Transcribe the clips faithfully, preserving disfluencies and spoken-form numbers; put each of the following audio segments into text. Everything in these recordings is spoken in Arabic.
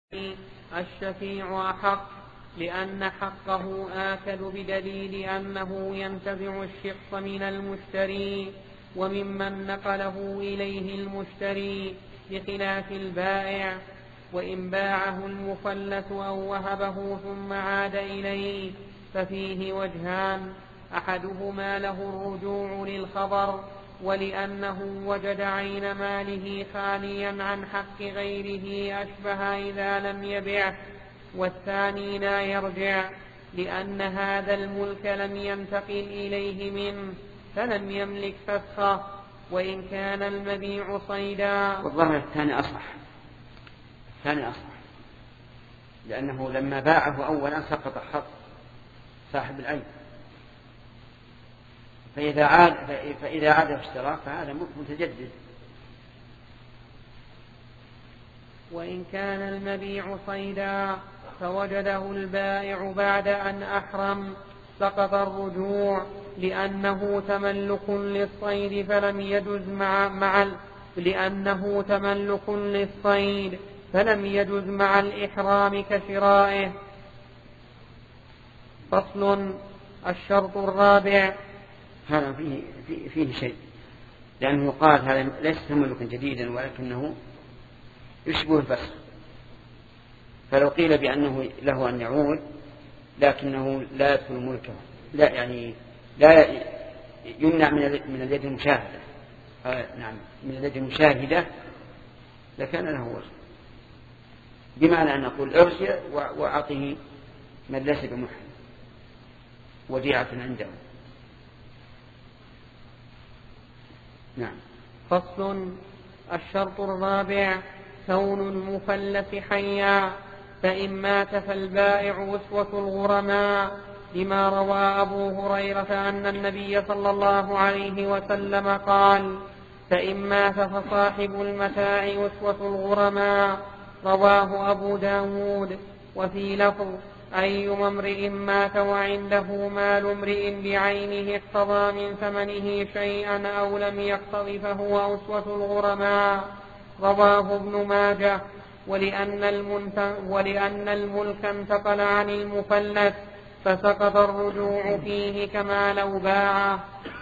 الشفيع أحق، لأن حقه آكد بدليل أنه ينتزع الشق من المشتري وممن نقله إليه المشتري، بخلاف البائع. وإن باعه المفلس أو وهبه ثم عاد إليه ففيه وجهان: أحدهما له الرجوع للخبر، ولأنه وجد عين ماله خاليا عن حق غيره أشبه إذا لم يبعه، والثاني لا يرجع، لأن هذا الملك لم ينتقل إليه منه فلم يملك فسخه، وإن كان المبيع صيدا. والظاهر الثاني أصح، الثاني أصح، لأنه لما باعه أولا سقط حق صاحب العين، فإذا عاد فإذا عاد اشتراه فهذا ملك متجدد. وإن كان المبيع صيدا فوجده البائع بعد أن أحرم سقط الرجوع، لأنه تملك للصيد فلم يجز مع, مع لأنه تملك للصيد فلم يجز مع الإحرام كشرائه. فصل: الشرط الرابع. هذا فيه, فيه, فيه شيء، لأنه يقال هذا ليس تملكا جديدا ولكنه يشبه الفسخ، فلو قيل بأنه له أن يعود لكنه لا يدخل ملكه، لا يعني لا يمنع من اليد المشاهدة، آه نعم من اليد المشاهدة، لكان له وجه، بمعنى أن نقول ارجع وأعطه من ليس بمحرم وديعة عنده. نعم. فصل: الشرط الرابع كون المفلس حيا، فإن مات فالبائع أسوة الغرماء، لما روى أبو هريرة أن النبي صلى الله عليه وسلم قال: فإن مات فصاحب المتاع أسوة الغرماء. رواه أبو داود. وفي لفظ: أيما امرئ مات وعنده مال امرئ بعينه اقتضى من ثمنه شيئا أو لم يقتض فهو أسوة الغرماء. رواه ابن ماجه. ولأن, ولأن الملك انتقل عن المفلس فسقط الرجوع فيه كما لو باعه.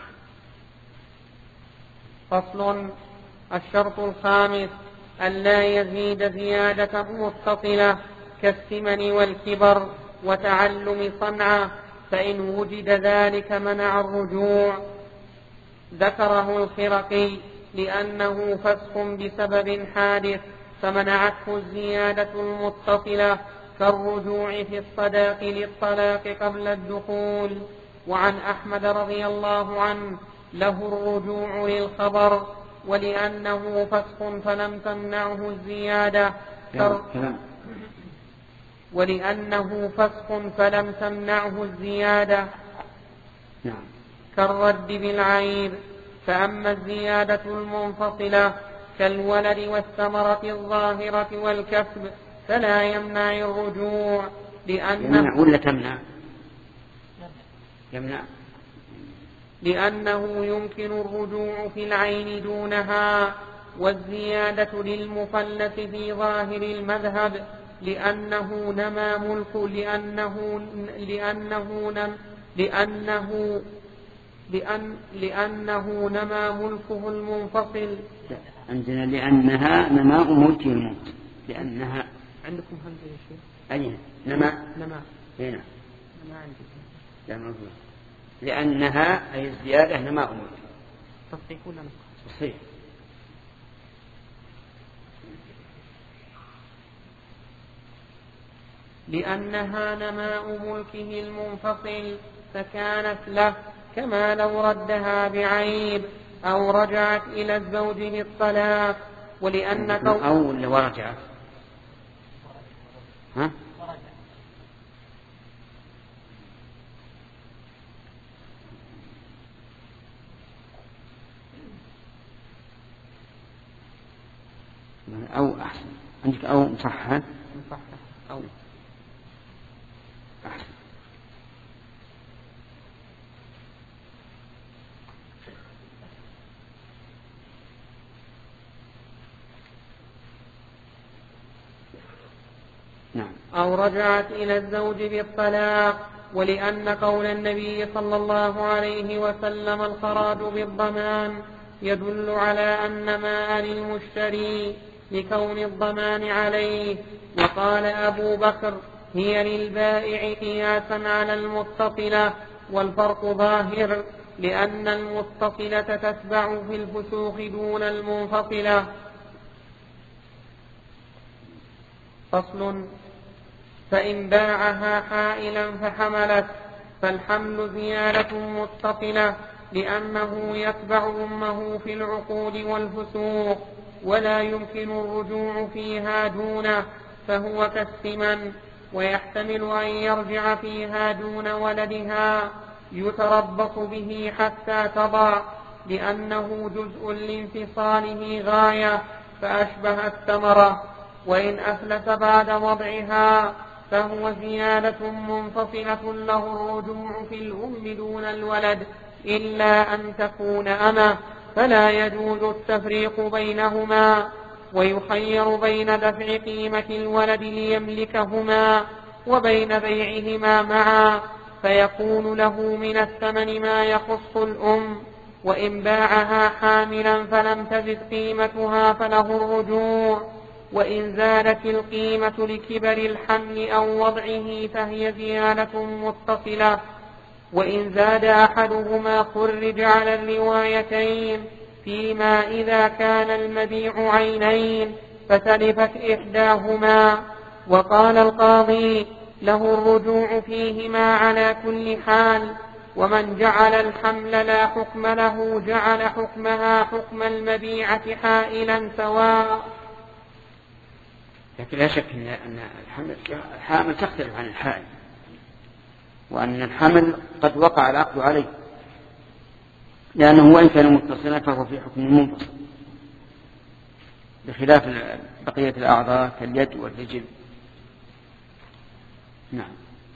فصل: الشرط الخامس ألا يزيد زيادة متصلة كالثمن والكبر وتعلم صنعة، فإن وجد ذلك منع الرجوع. ذكره الخرقي لأنه فسخ بسبب حادث فمنعته الزيادة المتصلة، كالرجوع في الصداق للطلاق قبل الدخول. وعن أحمد رضي الله عنه له الرجوع للخبر، ولأنه فسخ فلم تمنعه الزيادة كر... ولأنه فسخ فلم تمنعه الزيادة كالرد بالعيب. فأما الزيادة المنفصلة كالولد والثمرة الظاهرة والكسب فلا يمنع الرجوع، لأنه يمنع ولا تمنع؟ يمنع، لأنه يمكن الرجوع في العين دونها. والزيادة للمفلس في ظاهر المذهب لأنه نما ملك لأنه لأنه نم لأنه لأن لأنه نما ملكه المنفصل. عندنا لأنها نماء ملك الموت، لأنها عندكم همزة يا شيخ؟ أي نما نما هنا نما عندي لا موجود. لأنها أي الزيادة نماء ملك. تصحيح ولا نسخ؟ تصحيح. لأنها نماء ملكه المنفصل فكانت له كما لو ردها بعيب أو رجعت إلى الزوج بالطلاق. ولأن أو لو رجعت ها؟ أو أحسن عندك أو مصحح أو أحسن. نعم. أو رجعت إلى الزوج بالطلاق، ولأن قول النبي صلى الله عليه وسلم الخراج بالضمان يدل على أن ماء للمشتري لكون الضمان عليه. وقال أبو بكر هي للبائع قياسا على المتصلة، والفرق ظاهر لأن المتصلة تتبع في الفسوق دون المنفصلة. فصل: فإن باعها حائلا فحملت فالحمل زيادة متصلة، لأنه يتبع أمه في العقود والفسوق ولا يمكن الرجوع فيها دونه، فهو كالثمن، ويحتمل أن يرجع فيها دون ولدها يتربص به حتى تضع، لأنه جزء لانفصاله غاية فأشبه الثمرة. وإن أفلس بعد وضعها فهو زيادة منفصلة له الرجوع في الأم دون الولد، إلا أن تكون أمة فلا يجوز التفريق بينهما، ويخير بين دفع قيمة الولد ليملكهما وبين بيعهما معا، فيكون له من الثمن ما يخص الأم. وإن باعها حاملا فلم تزد قيمتها فله الرجوع، وإن زادت القيمة لكبر الحمل أو وضعه فهي زيادة متصلة. وإن زاد أحدهما خرج على الروايتين، فيما إذا كان المبيع عينين فتلفت إحداهما. وقال القاضي له الرجوع فيهما على كل حال، ومن جعل الحمل لا حكم له جعل حكمها حكم المبيعة حائلا سواء. لكن لا شك أن الحامل تختلف عن الحائل، وأن الحمل قد وقع العقد عليه، لأنه وإن كان متصلا فهو في حكم المنفصل، بخلاف بقية الأعضاء كاليد والرجل. نعم.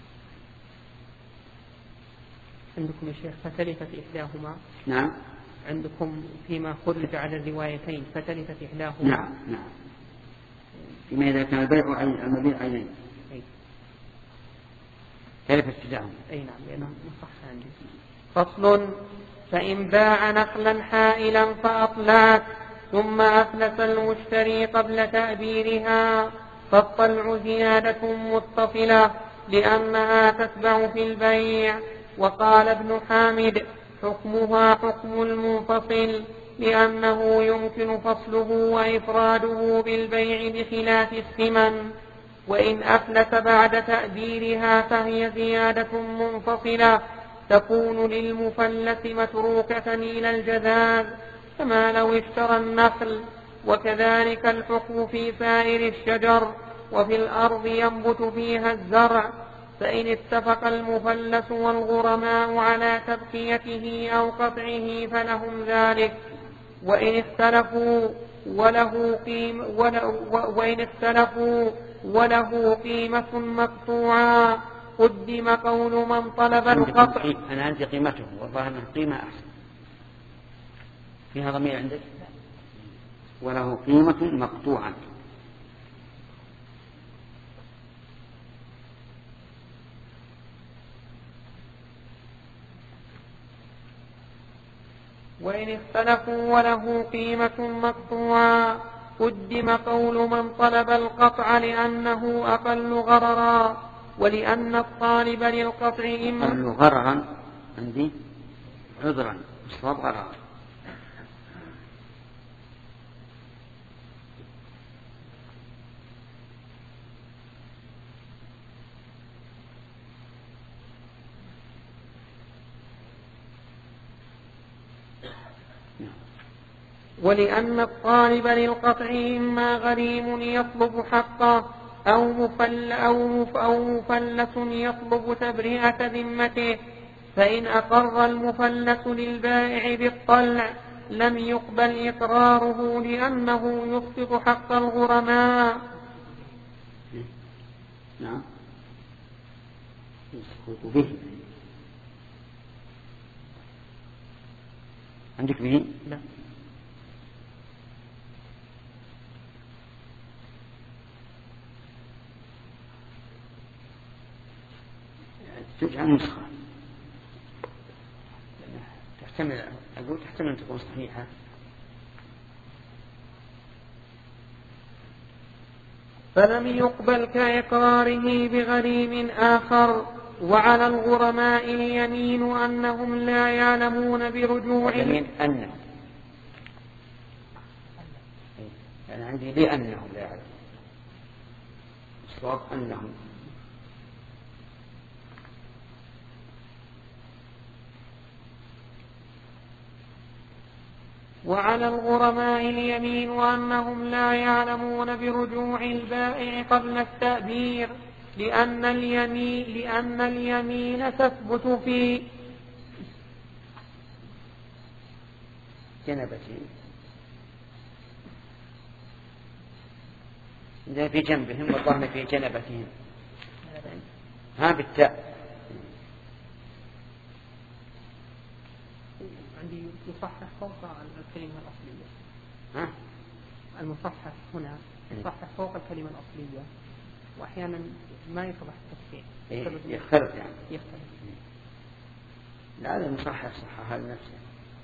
عندكم يا شيخ فتلفت إحداهما؟ نعم. عندكم فيما خرج على الروايتين فتلفت إحداهما؟ نعم نعم. فيما إذا كان البيع عين المبيع عينين تلفت إحداهما. أي نعم، لأنه مصح عندي. فصل: فإن باع نخلا حائلا فأطلعت ثم أفلس المشتري قبل تأبيرها فالطلع زيادة متصلة، لأنها تتبع في البيع. وقال ابن حامد حكمها حكم المنفصل، لأنه يمكن فصله وإفراده بالبيع بخلاف الثمن. وإن أفلس بعد تأبيرها فهي زيادة منفصلة تكون للمفلس متروكة إلى الجذاذ كما لو اشترى النخل. وكذلك الحكم في سائر الشجر، وفي الأرض ينبت فيها الزرع، فإن اتفق المفلس والغرماء على تبقيته أو قطعه فلهم ذلك. وإن اختلفوا وله قيمة وإن اختلفوا وله قيمة مقطوعة قدم قول من طلب القطع. أنا عندي قيمته والله أنه قيمة أحسن. فيها ضمير عندك؟ وله قيمة مقطوعة. وإن اختلفوا وله قيمة مقطوعة قدم قول من طلب القطع لأنه أقل غررا، ولأن الطالب للقطع إما أقل غررا عندي عذرا مصاب غررا. ولأن الطالب للقطع إما غريم يطلب حقه أو مفل أو أو مفلس يطلب تبرئة ذمته، فإن أقر المفلس للبائع بالطلع لم يقبل إقراره لأنه يسقط حق الغرماء. نعم. يسقط به. عندك به؟ لا. تجعل نسخة، تحتمل أقول تحتمل أن تكون صحيحة. فلم يقبل كإقراره بغريم آخر. وعلى الغرماء اليمين أنهم لا يعلمون برجوع اليمين أنهم، يعني عندي لي أنهم لا يعلمون، الصواب أنهم. وعلى الغرماء اليمين أنهم لا يعلمون برجوع البائع قبل التأبير، لأن اليمين, لأن اليمين تثبت في جنبتهم، إذا في جنبهم والظهر في جنبتهم، ها بالتاء. عندي مصحح فوق الكلمة الأصلية. ها؟ المصحح هنا مصحح فوق الكلمة الأصلية، وأحيانا ما يصلح التصحيح. إيه يختلف يعني. يختلف. لا هذا المصحح صححها لنفسه.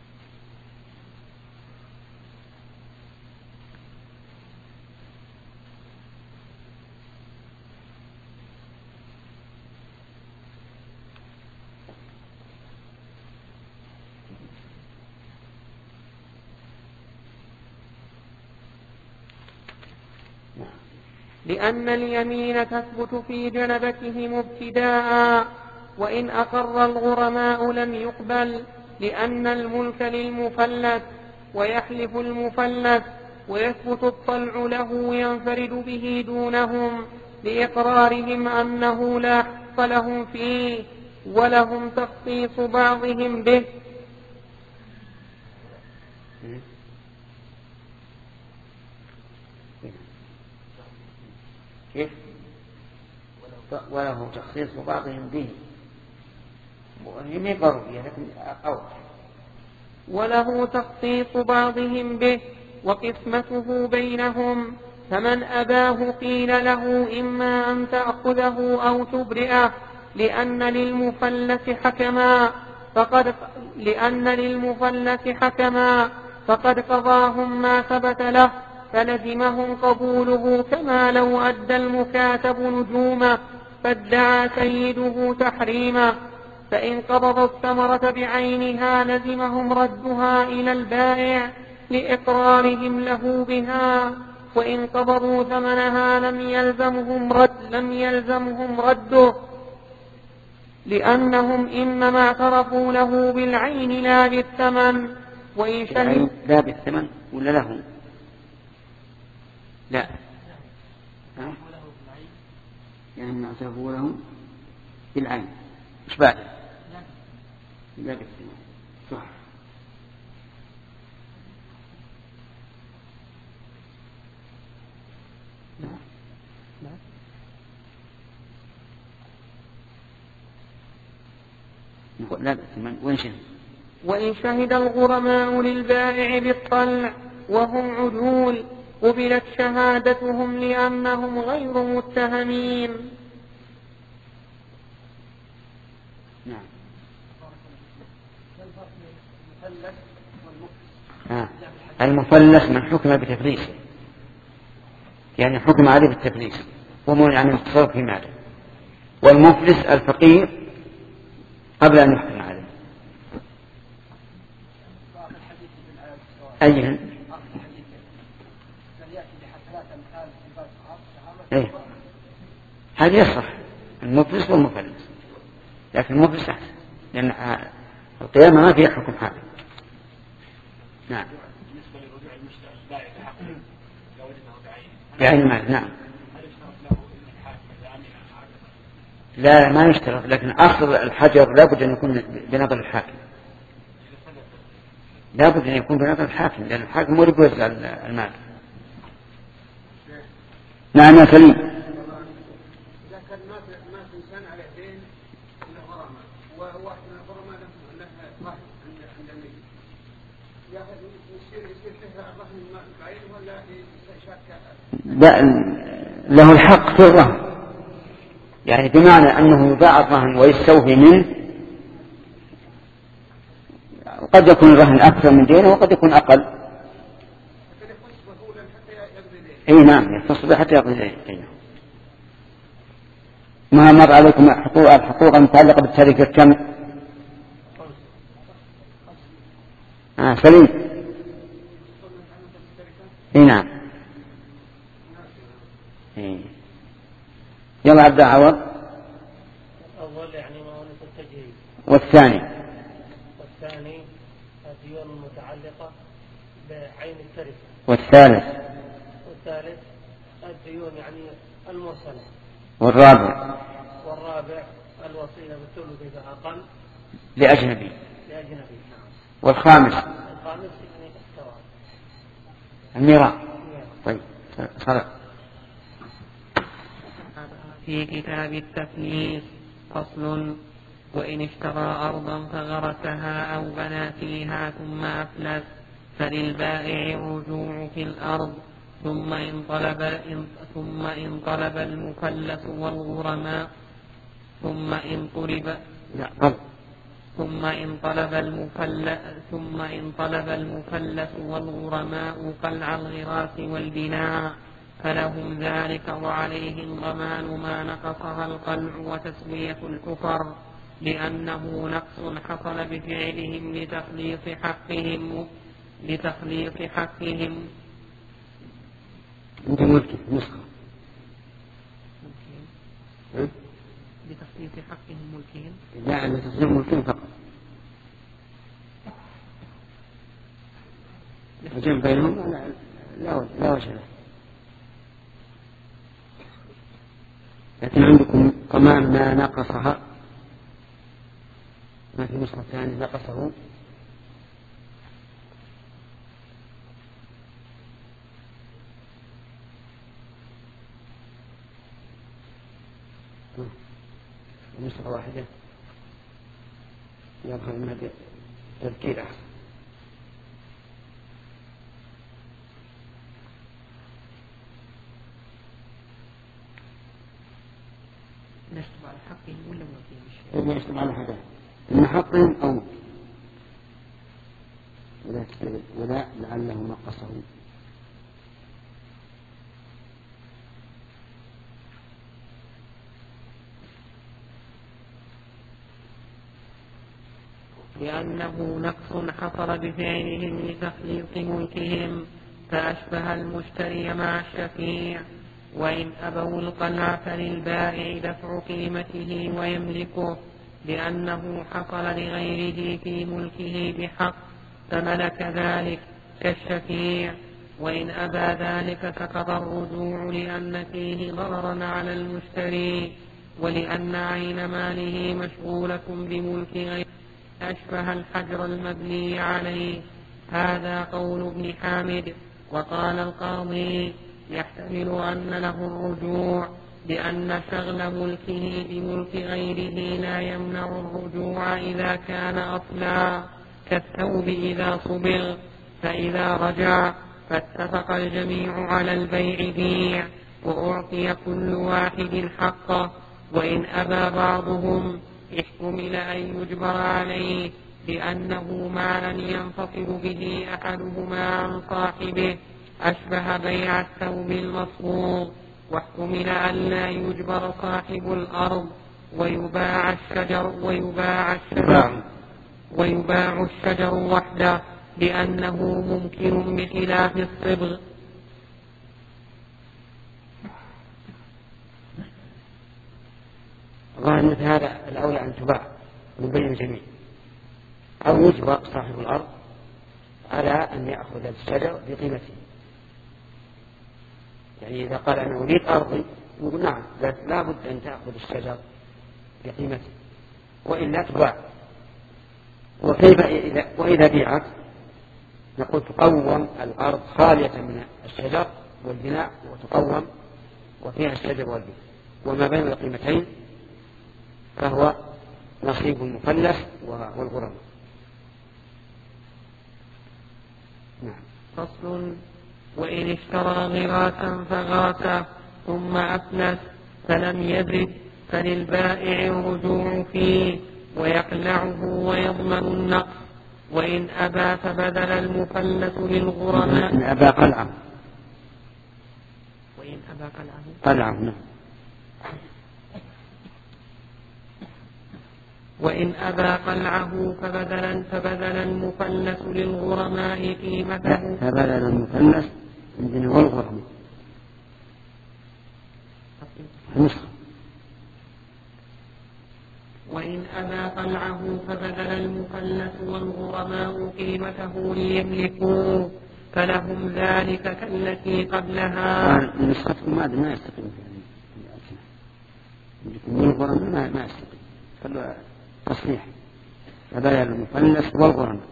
لأن اليمين تثبت في جنبتهم ابتداء، وإن أقر الغرماء لم يقبل، لأن الملك للمفلت ويحلف المفلت ويثبت الطلع له ينفرد به دونهم، لإقرارهم أنه لا حق لهم فيه، ولهم تخصيص بعضهم به. كيف؟ وله تخصيص بعضهم به، وهي ما ضرورية لكن أوضح. وله تخصيص بعضهم به وقسمته بينهم، فمن أباه قيل له إما أن تأخذه أو تبرئه، لأن للمفلس حكما فقد لأن للمفلس حكما فقد قضاهم ما ثبت له، فلزمهم قبوله، كما لو أدى المكاتب نجومه فادعى سيده تحريمه، فإن قبضوا الثمرة بعينها لزمهم ردها إلى البائع لإقرارهم له بها، وإن قبضوا ثمنها لم يلزمهم رد لم يلزمهم رده، لأنهم إنما اعترفوا له بالعين لا بالثمن. وإن شهد لا بالثمن ولا له؟ لا، يعني اعترفوا له بالعين، مش بعد لا بالثمن، صح. لا لا لا بالثمن. وإن شهد وإن شهد الغرماء للبائع بالطلع وهم عدول قبلت شهادتهم لأنهم غير متهمين. نعم. آه. المفلس من حكم بتفليسه، يعني حكم عليه بالتفليس ومنع من التصرف في ماله، والمفلس الفقير قبل أن يحكم عليه. أيها إيه؟ هذا يصح المفلس والمفلس، لكن المفلس أحسن لأن القيامة ما فيها حكم حاكم. نعم. بعين المال. نعم. لا ما يشترط، لكن أصل الحجر لابد أن يكون بنظر الحاكم، لابد أن يكون بنظر الحاكم، لأن الحاكم هو اللي يوزع المال. نعم يا سليم. إذا كان ما ما إنسان على دين إلا غرامة، وواحد من الغرامة له رهن عند الميت، ياخذ يصير يصير له رهن بعيد ولا يشارك؟ لا له الحق في الرهن، يعني بمعنى أنه يباع الرهن ويستوفي منه، قد يكون الرهن أكثر من دينه وقد يكون أقل. اي نعم يختص به حتى يقضي دينه. ما مر عليكم حقوق الحقوق المتعلقة بالشركة كم؟ آه سليم. اي نعم. إيه. يلا عبد عوض. الأول يعني مؤونة التجهيز. والثاني. والثاني الديون المتعلقة بعين التركة. والثالث. والثالث الديون يعني المرسلة. والرابع. والرابع الوصية بالثلث إذا أقل. لأجنبي. لأجنبي. والخامس. الخامس يعني الثواب. الميراث. طيب صدق. في كتاب التفليس فصل: وإن اشترى أرضا فغرسها أو بنى فيها ثم أفلس فللبائع الرجوع في الأرض، ثم إن طلب إن ثم إن طلب المفلس والغرماء ثم إن طلب لا ثم إن طلب المفلس ثم إن طلب المفلس والغرماء قلع الغراس والبناء فلهم ذلك، وعليهم ضمان ما نقصها القلع وتسوية الحفر، لأنه نقص حصل بفعلهم لتخليص حقهم لتخليص حقهم نسخة لتخليص حقهم ملكهم. لا لتخليص ملكهم فقط. الجمع بينهم لا لا وجه له. لكن عندكم ضمان ما نقصها، ما في نسخة ثانية نقصه. نسخة واحدة يظهر من هذا تذكير أحسن. نشتم على حقهم ولا ملكهم؟ ما يشتم على حقهم، إن حقهم أو ولا ولا لعله نقصه. لأنه نقص حصل بفعلهم لتخليص ملكهم، فأشبه المشتري مع الشفيع. وإن أبوا القلع فللبائع دفع قيمته ويملكه، لأنه حصل لغيره في ملكه بحق فملك ذلك كالشفيع. وإن أبى ذلك سقط الرجوع، لأن فيه ضررا على المشتري، ولأن عين ماله مشغولة بملك غيره، أشبه الحجر المبني عليه. هذا قول ابن حامد. وقال القاضي: يحتمل أن له الرجوع، لأن شغل ملكه بملك غيره لا يمنع الرجوع إذا كان أصلا، كالثوب إذا صبغ، فإذا رجع فاتفق الجميع على البيع بيع، وأعطي كل واحد حقه. وإن أبى بعضهم احتمل أن يجبر عليه، لأنه مال ينفصل به أحدهما عن صاحبه، أشبه بيع الثوب المصبوغ. واحتمل أن لا يجبر صاحب الأرض ويباع الشجر ويباع الشجر ويباع الشجر وحده، لأنه ممكن بخلاف الصبغ. ظاهر مثل هذا الأولى أن تباع من بين الجميع، أو يجبر صاحب الأرض على أن يأخذ الشجر بقيمته. يعني إذا قال أنا أريد أرضي نقول نعم، لا بد أن تأخذ الشجر بقيمته وإلا تباع. وكيف إذا وإذا بيعت نقول تقوم الأرض خالية من الشجر والبناء وتقوم وفيها الشجر والبناء، وما بين القيمتين فهو نصيب المفلس والغرم. نعم. فصل: وإن اشترى غراسا فغاس ثم أفلس فلم يبرد فللبائع الرجوع فيه ويقلعه ويضمن النقص، وإن أبى فبذل المفلس للغرماء. إن أبى قلعه وإن أبى قلعه قلعه نعم. وإن أبى قلعه فبذل فبذل المفلس للغرماء قيمته. فبذل المفلس عندنا والغرماء نسخة. وإن أبى قلعه فبذل المفلس والغرماء قيمته ليملكوه فلهم ذلك كالتي قبلها. نسختهم هذا ما يستقيم والغرماء ما يستقيم فلو تصليح. فبذل المفلس والغرماء.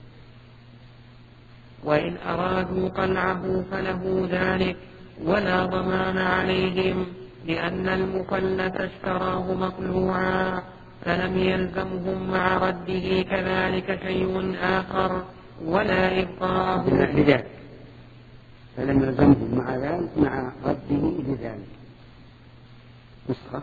وإن أرادوا قلعه فله ذلك ولا ضمان عليهم، لأن المفلس اشتراه مقلوعا فلم يلزمهم مع رده كذلك شيء آخر ولا إبقاءه. لذلك فلم يلزمهم مع ذلك مع رده لذلك. نسخة.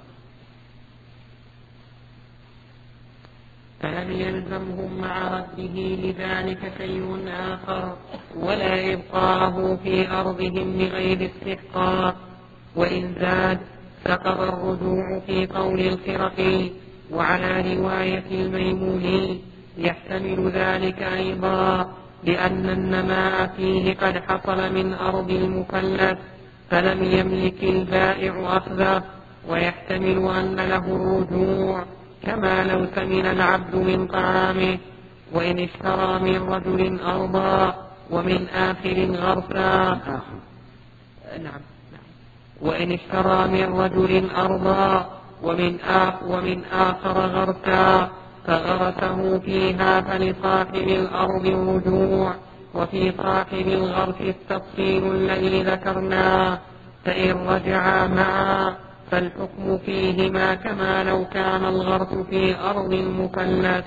فلم يلزمهم مع رده لذلك شيء آخر ولا إبقاءه في أرضهم بغير استحقاق. وإن زاد سقط الرجوع في قول الخرقي وعلى رواية الميموني يحتمل ذلك أيضا، لأن النماء فيه قد حصل من أرض المفلس فلم يملك البائع أخذه، ويحتمل أن له الرجوع كما لو سمن العبد من طعامه. وإن اشترى من رجل أرضا ومن آخر غرسا. نعم. وإن اشترى من رجل أرضا ومن آخر, ومن آخر غرسا فغرسه فيها فلصاحب الأرض الرجوع، وفي صاحب الغرس التفصيل الذي ذكرناه. فإن رجعا معا فالحكم فيهما كما لو كان الغرس في أرض المفلس.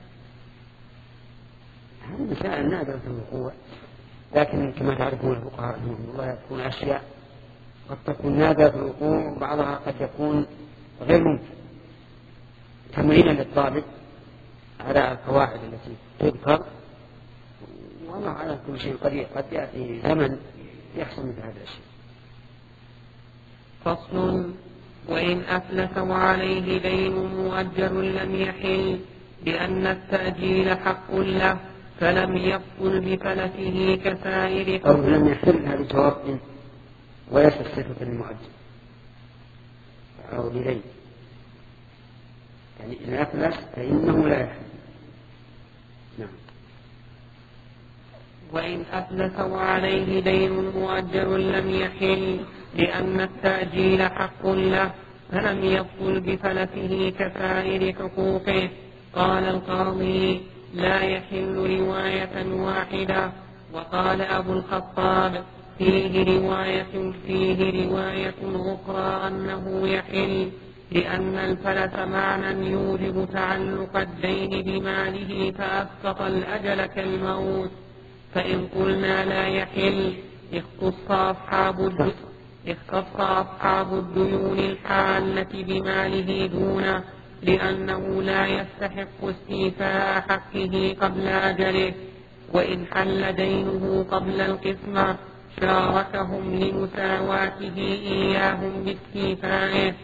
هذه مسائل نادرة في الوقوع، لكن كما تعرفون الفقهاء رحمهم الله تكون أشياء قد تكون نادرة في الوقوع وبعضها قد يكون غير ممكن، تمرينا للطالب على القواعد التي تذكر. والله على كل شيء قدير، قد يأتي زمن يحصل مثل هذا الشيء. فصل. وإن أفلس وعليه دين مؤجل لم يحل، لأن التأجيل حق له فلم يبطل بفلته كسائر. أو لم يحل هذا جواب وليس الصفة المؤجل أو لدين، يعني إن أفلس فإنه لا يحل. نعم. وإن أفلس وعليه دين مؤجل لم يحل، لأن التأجيل حق له فلم يبطل بفلته كسائر حقوقه. قال القاضي: لا يحل رواية واحدة. وقال أبو الخطاب: فيه رواية فيه رواية أخرى أنه يحل، لأن الفلس معنى يوجب تعلق الدين بماله فأسقط الأجل كالموت. فإن قلنا لا يحل اختص أصحاب الدين اختص أصحاب الديون الحالة بماله دونه، لأنه لا يستحق استيفاء حقه قبل أجله. وإن حل دينه قبل القسمة شاركهم لمساواته إياهم باستيفائه.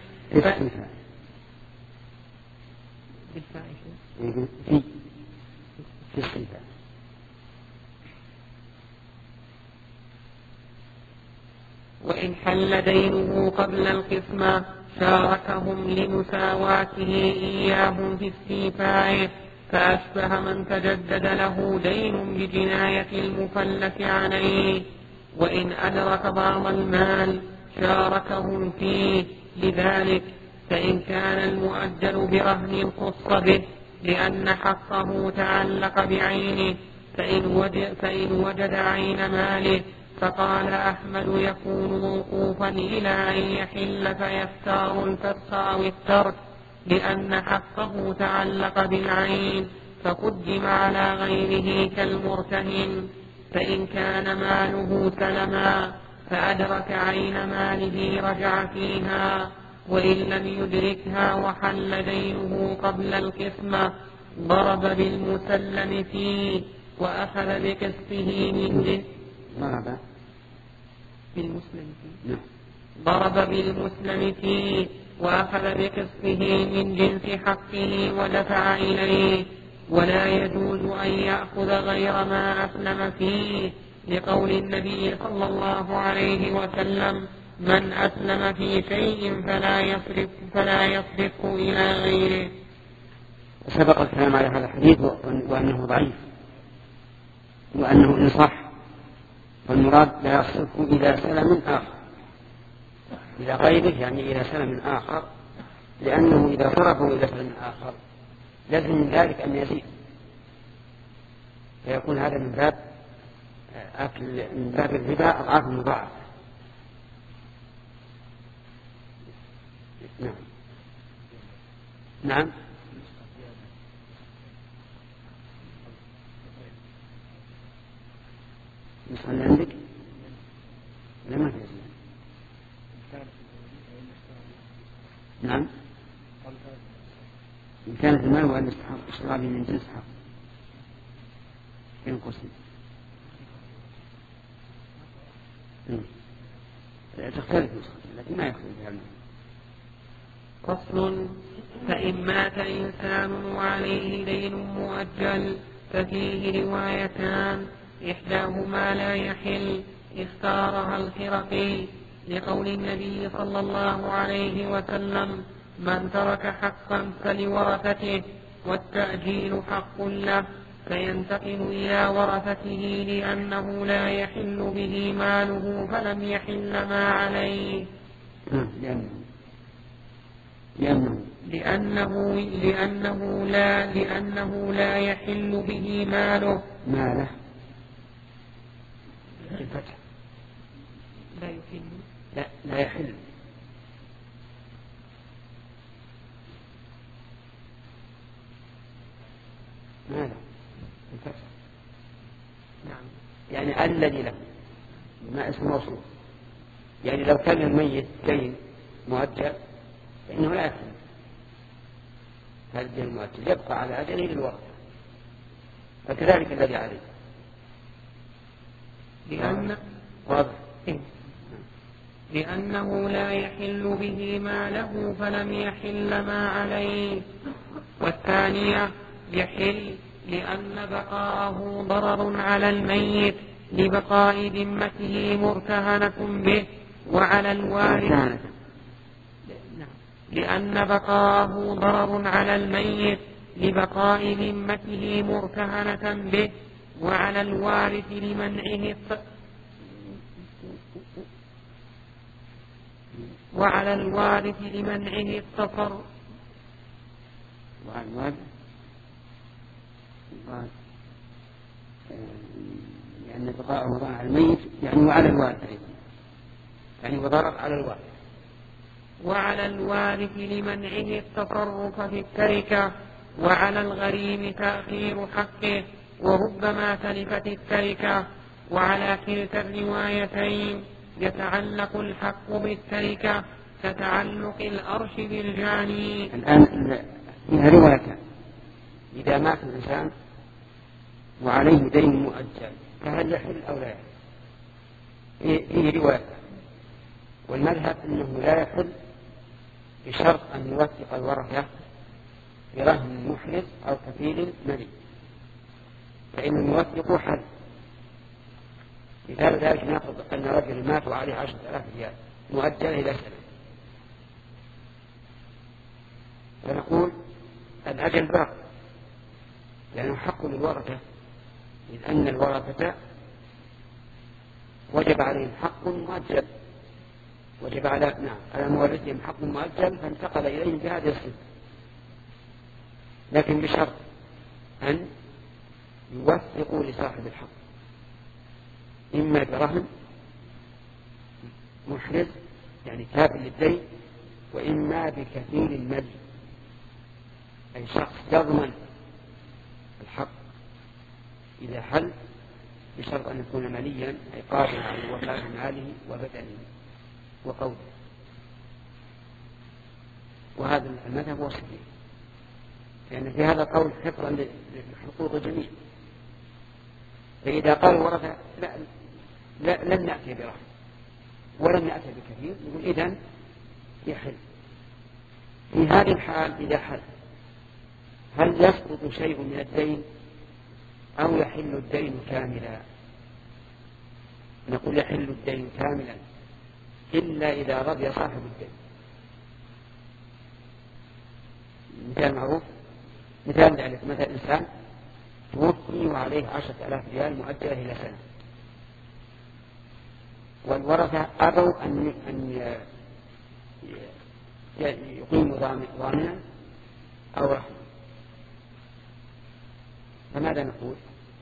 وإن حل دينه قبل القسمة شاركهم لمساواته إياهم في استيفائه، فأشبه من تجدد له دين بجناية المفلس عليه. وإن أدرك بعض المال شاركهم فيه لذلك، فإن كان المؤجل برهن خص به لأن حقه تعلق بعينه، فإن وجد, فإن وجد عين ماله فقال أحمد يكون موقوفا إلى أن يحل فيختار الفسخ أو الترك، لأن حقه تعلق بالعين فقدم على غيره كالمرتهن. فإن كان ماله سلما فأدرك عين ماله رجع فيها، وإن لم يدركها وحل دينه قبل القسمة ضرب بالمسلم فيه وأخذ بكسبه من جنس ضرب بالمسلم فيه نعم ضرب بالمسلم فيه وأخذ بقسطه من جنس حقه ودفع إليه، ولا يجوز أن يأخذ غير ما أسلم فيه، لقول النبي صلى الله عليه وسلم: من أسلم في شيء فلا يصرف فلا يصرفه إلى غيره. سبق الكلام على هذا الحديث وأنه ضعيف، وأنه إن صح فالمراد لا يصرفه إلى سلم آخر، إلى غيره يعني إلى سلم آخر، لأنه إذا صرفه إلى سلم آخر لازم من ذلك أن يزيد، فيكون هذا من باب أكل من باب الربا أضعاف مضاعفة. نعم نعم نصلي عندك لما في نعم إن كانت المال وأن يستحق إشرابه من جنس حق ينقص تختلف لكن ما يختلف بها المال. فصل: فإن مات إنسان وعليه دين مؤجل ففيه روايتان، إحداهما لا يحل اختارها الخرقي، لقول النبي صلى الله عليه وسلم: من ترك حقا فلورثته، والتأجيل حق له، فينتقل إلى ورثته لأنه لا يحل به ماله فلم يحل ما عليه. لأنه لأنه لأنه لا لأنه لا يحل به ماله ماله الفتح لا يحل لا لا يحل ماله الفتح نعم يعني الذي له ما اسم موصول، يعني لو كان الميت دين مؤجل فإنه لا يحل هذا الدين المؤجل، يبقى على أجله للورثة، فكذلك الذي عليه لأن واضح لأنه لا يحل به ماله فلم يحل ما عليه. والثانية يحل لأن بقاءه ضرر على الميت لبقاء ذمته مرتهنة به وعلى الوارث لأن بقاءه ضرر على الميت لبقاء ذمته مرتهنة به وعلى الوارث لمنعه وعلى الوارث لمنعه التصرف وعلى الوارث لأن بقاءه ضرر على الميت يعني وعلى الوارث يعني وضرر على الوارث وعلى الوارث لمنعه التصرف في التركة، وعلى الغريم تأخير حقه وربما تلفت التركة. وعلى كلتا الروايتين يتعلق الحق بالتركة كتعلق الأرش بالجاني. الآن فيها روايتان: إذا مات الإنسان وعليه دين مؤجل فهل يحل أو لا يحل؟ فيه روايتان، والمذهب أنه لا يحل بشرط أن يوثق الورثة برهن محرز أو كفيل ملي، فإن الموثق حل. مثال ذلك نأخذ أن رجل مات وعليه عشرة آلاف ريال مؤجل إلى سنة، فنقول الأجل باق لأنه حق للورثة، إذ أن الورثة وجب عليهم حق مؤجل، وجب على نعم على مورثهم حق مؤجل فانتقل إليهم بهذه الصفة، لكن بشرط أن يوثقوا لصاحب الحق إما برهن محرز يعني تابع للدين، وإما بكثير المال أي شخص يضمن الحق إذا حل، بشرط أن يكون ماليا أي قادرا على الوفاء بماله وبدنه وقوله. وهذا المذهب هو الصحيح، لأن في هذا القول حفظا لحقوق الجميع. فإذا قال الورثة لا, لا لن نأتي برحم ولن نأتي بكثير، نقول إذن يحل. في هذه الحال إذا حل هل يسقط شيء من الدين أو يحل الدين كاملا؟ نقول يحل الدين كاملا إلا إذا رضي صاحب الدين. مثال معروف، مثال ذلك مثل إنسان توفي وعليه عشرة آلاف ريال مؤجلة إلى سنة، والورثة أبوا أن يقيموا ضامنا أو رحمة، فماذا نقول؟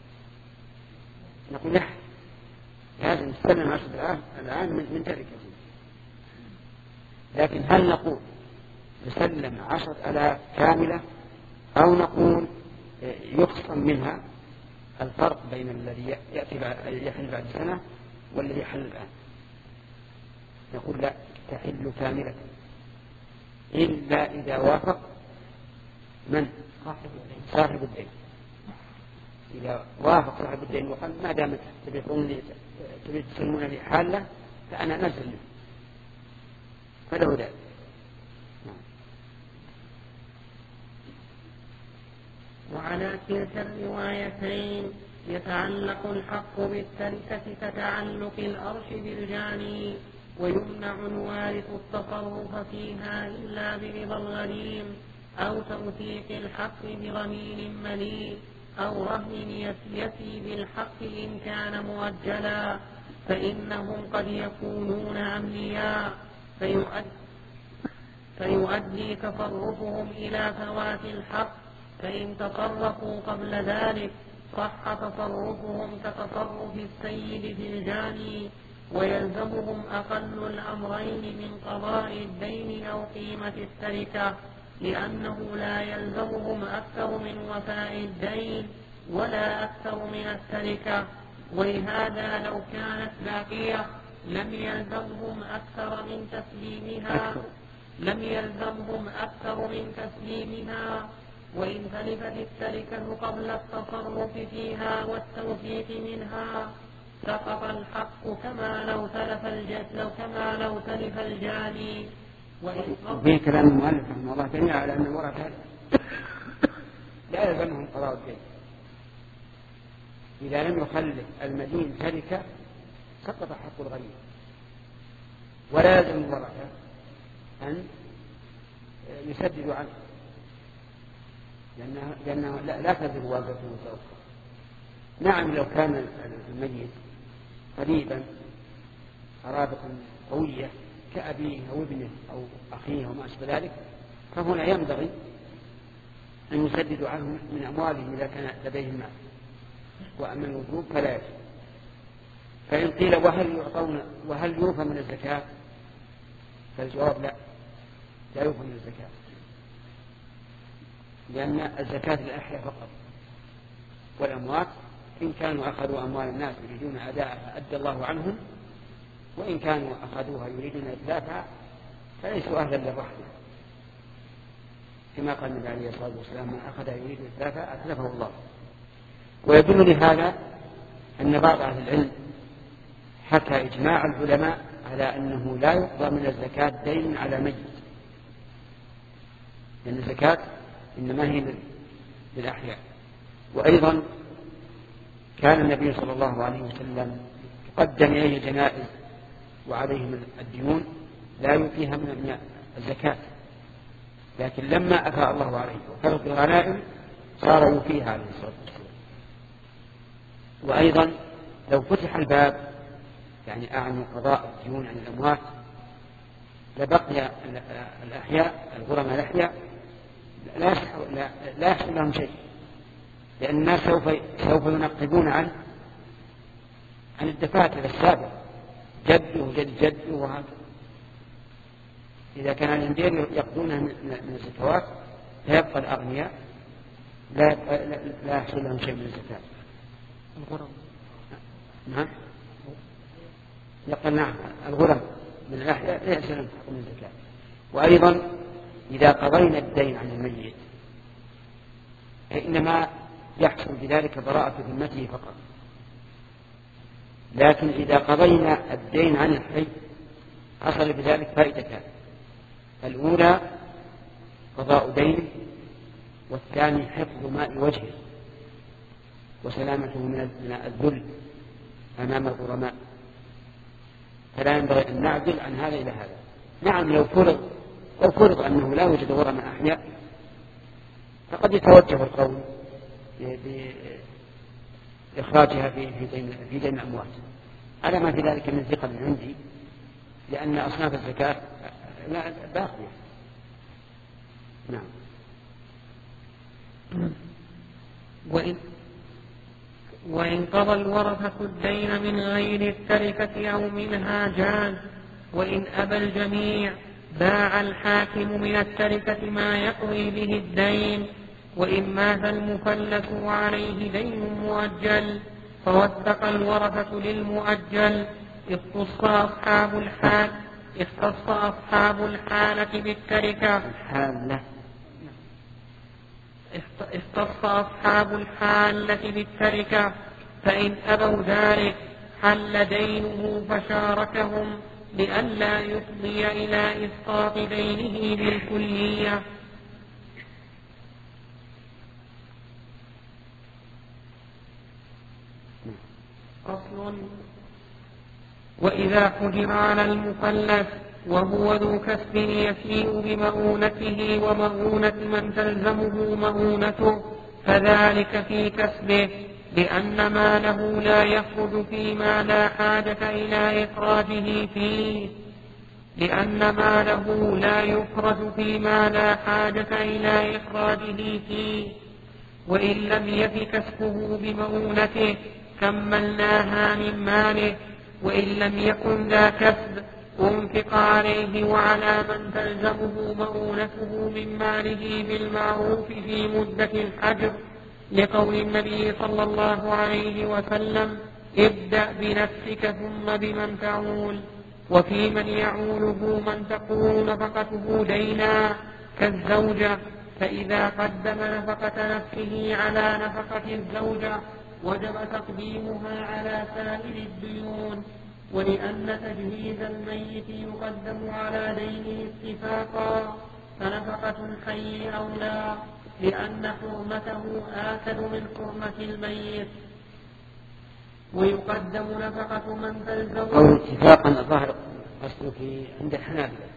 نقول نحن لازم نستلم عشرة آلاف الآن من تركته، لكن هل نقول نسلم عشرة آلاف كاملة أو نقول يقسم منها الفرق بين الذي يأتي يحل بعد سنة والذي يحل الآن؟ نقول لا، تحل كاملة إلا إذا وافق من؟ صاحب الدين. إذا وافق صاحب الدين وقال ما دامت تريد تسلمون لي حالة فأنا نزل له، فله ذلك. وعلى كلتا الروايتين يتعلق الحق بالتركة كتعلق الأرش بالجاني، ويمنع الوارث التصرف فيها إلا برضا الغريم أو توثيق الحق بضمين مليء أو رهن يفي بالحق إن كان مؤجلا، فإنهم قد يكونون عمليا فيؤدي, فيؤدي تصرفهم إلى فوات الحق، فإن تصرفوا قبل ذلك صح تصرفهم كتصرف السيد في الجاني، ويلزمهم أقل الأمرين من قضاء الدين أو قيمة التركة، لأنه لا يلزمهم أكثر من وفاء الدين ولا أكثر من التركة، ولهذا لو كانت باقية لم يلزمهم أكثر من تسليمها لم يلزمهم أكثر من تسليمها وإن تلفت التركة قبل التصرف فيها والتوثيق منها سقط الحق كما لو تلف الجد لو كما لو تلف الجاني. في كلام المؤلف رحمه الله جميعا على أن الورثة لا يلزمهم قضاء الدين إذا لم يخلف المدين تركة، سقط حق الغني، ولا يلزم الورثة أن يسددوا عنه، لأنه, لأنه لا, لا تزر واجبة وزوجة. نعم لو كان الميت قريبا قرابة قوية كأبيه أو ابنه أو أخيه وما أشبه ذلك، فهنا ينبغي أن يسددوا عنه من أموالهم إذا كان لديهم مال، وأما الوجوب فلا يجب. فإن قيل وهل يعطون وهل يوفى من الزكاة؟ فالجواب لا، لا يوفى من الزكاة، لأن الزكاة للأحياء فقط، والأموات إن كانوا أخذوا أموال الناس يريدون أداءها أدى الله عنهم، وإن كانوا أخذوها يريدون إتلافها فليسوا أهلا للرحمة، كما قال النبي عليه الصلاة والسلام من أخذها يريد إتلافها أتلفه الله. ويدل لهذا أن بعض أهل العلم حكى إجماع العلماء على أنه لا يقضى من الزكاة دين على ميت، لأن الزكاة إنما هي للأحياء. وأيضا كان النبي صلى الله عليه وسلم قدم إليه جنائز وعليهم الديون لا يؤتيها من الزكاة، لكن لما أفاء الله عليه وفرض الغنائم صار يؤتيها عليه الصلاة والسلام. وأيضا لو فتح الباب يعني أعني قضاء الديون عن الأموات لبقي الأحياء الغرماء الأحياء لا يحصل لهم شيء، لأن الناس سوف سوف ينقبون عن عن الدفاتر السابقة جده وجد جده وهكذا. إذا كان الأندير يقضونها من الزكوات فيبقى الأغنياء لا لا يحصل لهم شيء من الزكاة. الغرم نعم يقول نعم الغرم من الأحياء لا يحصل لهم من الزكاة. وأيضا إذا قضينا الدين عن الميت فإنما يحصل بذلك براءة ذمته فقط، لكن إذا قضينا الدين عن الحي حصل بذلك فائدتان: الأولى قضاء دين، والثاني حفظ ماء وجهه وسلامته من الذل أمام الغرماء. فلا ينبغي أن نعدل عن هذا إلى هذا. نعم، لو فرض لو فرض أنه لا يوجد غرماء أحياء فقد يتوجه القوم بإخراجها في دين في دين الأموات على ما في ذلك من ثقة من عندي، لأن أصناف الزكاة لا باقية. نعم. وإن, وإن قضى الورثة الدين من غير التركة أو منها جاز، وإن أبى الجميع باع الحاكم من التركة ما يقضي به الدين. وإن مات المفلس وعليه دين مؤجل فوثق الورثة للمؤجل اختص أصحاب الحال اختص أصحاب الحالة بالتركة الحالة اختص أصحاب الحالة بالتركة، فإن أبوا ذلك حل دينه فشاركهم لئلا يفضي إلى إسقاط دينه بالكلية. فصل: وإذا حجر على المفلس وهو ذو كسب يسيء بمؤونته ومؤونة من تلزمه مؤونته فذلك في كسبه، لأن ماله لا يخرج فيما لا حاجة إلى إخراجه فيه لأن ماله لا يخرج فيما لا حاجة إلى إخراجه فيه وإن لم يف كسبه بمؤونته كملناها من ماله، وإن لم يكن ذا كسب أنفق عليه وعلى من تلزمه مؤونته من ماله بالمعروف في مدة الحجر، لقول النبي صلى الله عليه وسلم: ابدأ بنفسك ثم بمن تعول. وفي من يعوله من تكون نفقته دينا كالزوجة، فإذا قدم نفقة نفسه على نفقة الزوجة وجب تقديمها على سائر الديون. ولأن تجهيز الميت يقدم على دينه اتفاقا فنفقة الحي أولى، لأن حرمته آكد من حرمة الميت، ويقدم نفقة من تلزم. أو اتفاقا الظاهر أصله في عند الحنابلة،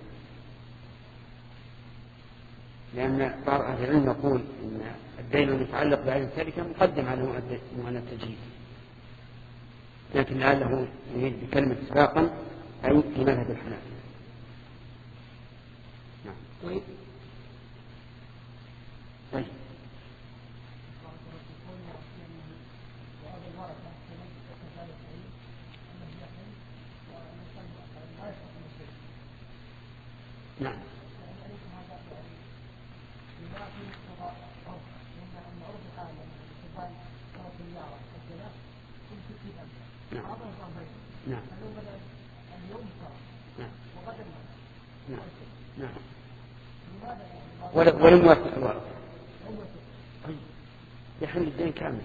لأن بعض أهل العلم يقول إن الدين المتعلق بعين التركة مقدم على مؤنة التجهيز، لكن لعله يريد بكلمة اتفاقا أي في مذهب الحنابلة. نعم. طيب. نعم. نعم. نعم. نعم. ولم يوثق الورثة يحل الدين كامل،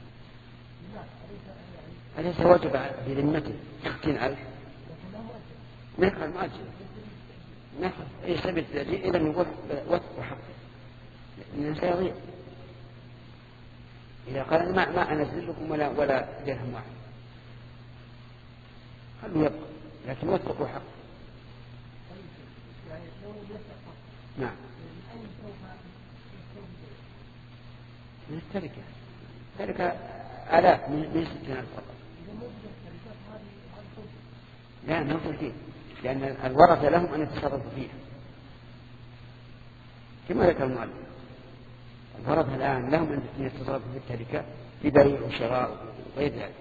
أليس وجب في ذمته ستين ألف؟ ما يقال مؤجل، ما يقال أي سبب تأجيل إذا نقول وثق حقه، لأنه سيضيع. إذا قال ما ما أنزل لكم ولا ولا درهم واحد خلوا يبقى، لكن وثقوا حقه. نعم. من التركة تركة آلاف من ستين ألف فقط. لا نقول فيه، لأن الورثة لهم أن يتصرفوا فيها كما ذكر المؤلف. الورثة الآن لهم أن يتصرفوا في التركة في بيع وشراء وغير ذلك.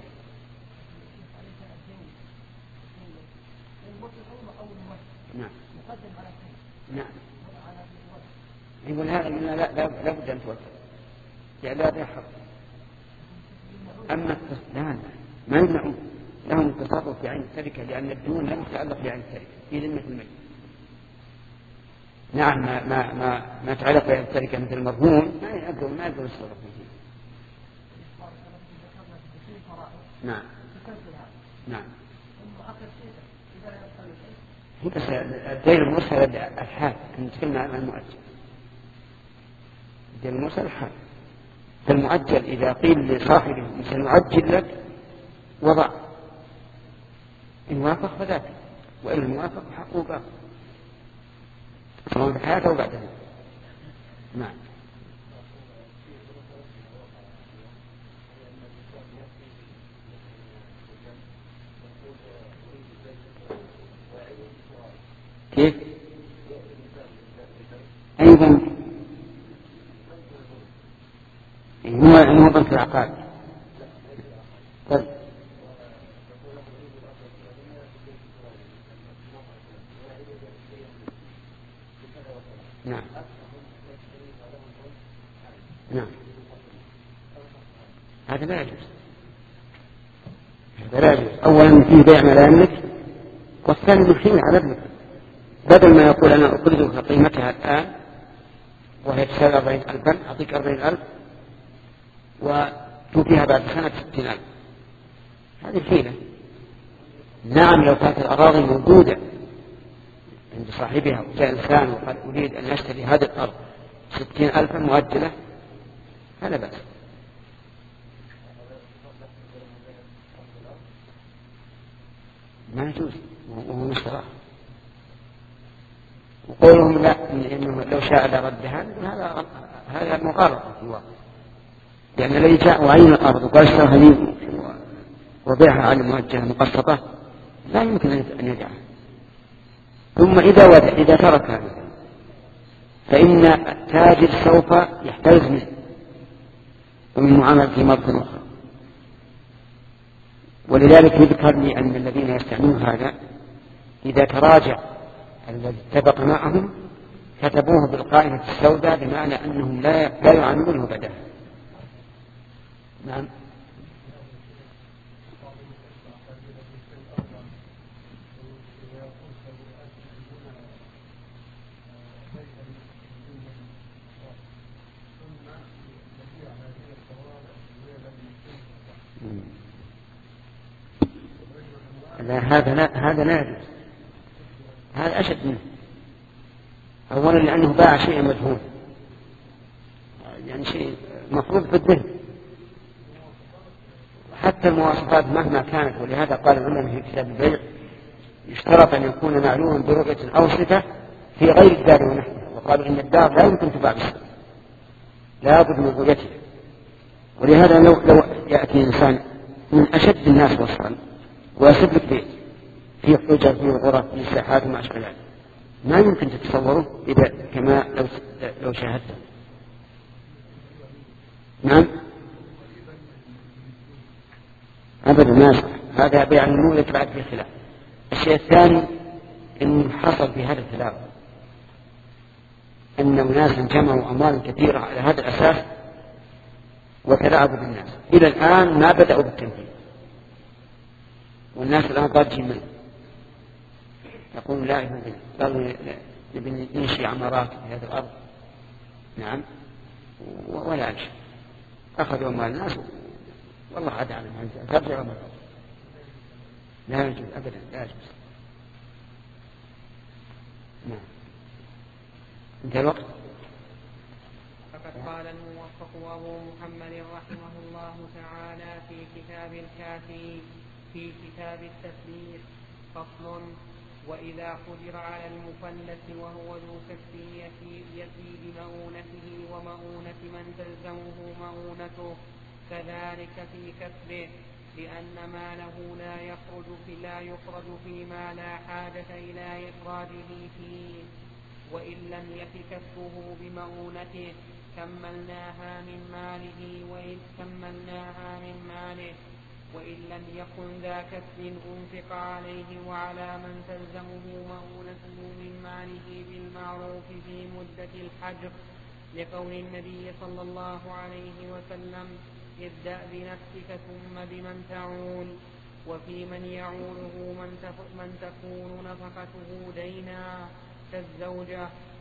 نعم. نعم. يقول هذا من لا لا لا بد أن توثق، يعني لا يحق. أما التصدان ما يمنعون لهم التصرف في عين التركة، لأن الديون لم تتعلق بعين التركة في ذمة الميت. نعم ما ما ما, ما تعلق بالتركة مثل المرهون ما يقدر ما يقدر يتصرف فيه. نعم نعم. هي بس الدين المرسل الحال نتكلم عن المؤجل. الدين المرسل الحال. المؤجل إذا قيل لصاحبه سنؤجل لك وضع إن وافق فذاك وإن موافق حقه باق سواء بحياته أو بعدها. نعم. كيف؟ أيضا هو هو بنك العقاد. طيب. نعم نعم. هذا لا يجوز. هذا لا يجوز. أولا في بيع ما لا يملك، والثاني يحيل على ابنك بدل ما يقول أنا أقرضك قيمتها الآن وهي تساوي أربعين ألفا أعطيك أربعين ألف وتوفيها بعد سنة ستين ألف. هذه حيلة. نعم لو كانت الأراضي موجودة عند صاحبها وجاء إنسان وقال أريد أن أشتري هذه الأرض ستين ألفا مؤجلة هذا بأس. ما يجوز وهو مشتراه. وقولهم لا إنه لو شاء لردها هذا هذا مغالطة في الواقع، لأن الذي جاء وعين الأرض وقال اشترها لي وبيعها على مؤجلة مقسطة لا يمكن أن يدعها. ثم إذا ودع إذا ترك هذا فإن التاجر سوف يحترز منه ومن معاملة مرة أخرى. ولذلك يذكر لي أن الذين يستعملون هذا إذا تراجع الذي اتفق معهم كتبوه بالقائمة السوداء بمعنى أنهم لا لا يعاملونه بدلا. نعم. هذا لا هذا لا يجوز. هذا أشد منه. أولا لأنه باع شيئا مجهول يعني شيء مفروض في الذهن. حتى المواصفات مهما كانت، ولهذا قال العلماء في كتاب البيع يشترط أن يكون معلوما برؤية أو صفة في غير الدار ونحوها. وقالوا إن الدار لا يمكن تباع بالصفة لا بد من رؤيتها. ولهذا لو, لو يأتي إنسان من أشد الناس وصفا ويصف لك بيت في حجر في غرف في ساحات وما أشبه ذلك ما يمكن تتصوره إذا كما لو لو شاهدته. نعم أبدا ما يصح. هذا بيع المولد بعد في خلاف. الشيء الثاني إن حصل في هذا الخلاف أن ناسا جمعوا أموال كثيرة على هذا الأساس وتلاعبوا بالناس إلى الآن ما بدأوا بالتنفيذ، والناس الآن ضاجين منه يقول لا يهودنا قالوا نبي ننشي عمارات في هذه الأرض. نعم ولا أنشي أخذوا أموال الناس والله عاد على المنزل ترجع أموال لا يجوز أبدا لا يجوز. نعم انتهى الوقت. فقد قال الموفق أبو محمد رحمه الله تعالى في كتاب الكافي في كتاب التثبيت فصل: وإذا قدر على المفلس وهو ذو كسب يأتي بمؤونته ومؤونة من تلزمه مؤونته كذلك في كسبه، لأن ماله لا يخرج في لا يخرج فيما لا حاجة إلى إخراجه فيه. وإن لم يف كسبه بمؤونته كملناها من ماله وإن كملناها من ماله. وإن لم يكن ذا كسب أنفق عليه وعلى من تلزمه مؤونته من ماله بالمعروف في مدة الحجر، لقول النبي صلى الله عليه وسلم: ابدأ بنفسك ثم بمن تعول. وفي من يعوله من تكون نفقته دينا كالزوجة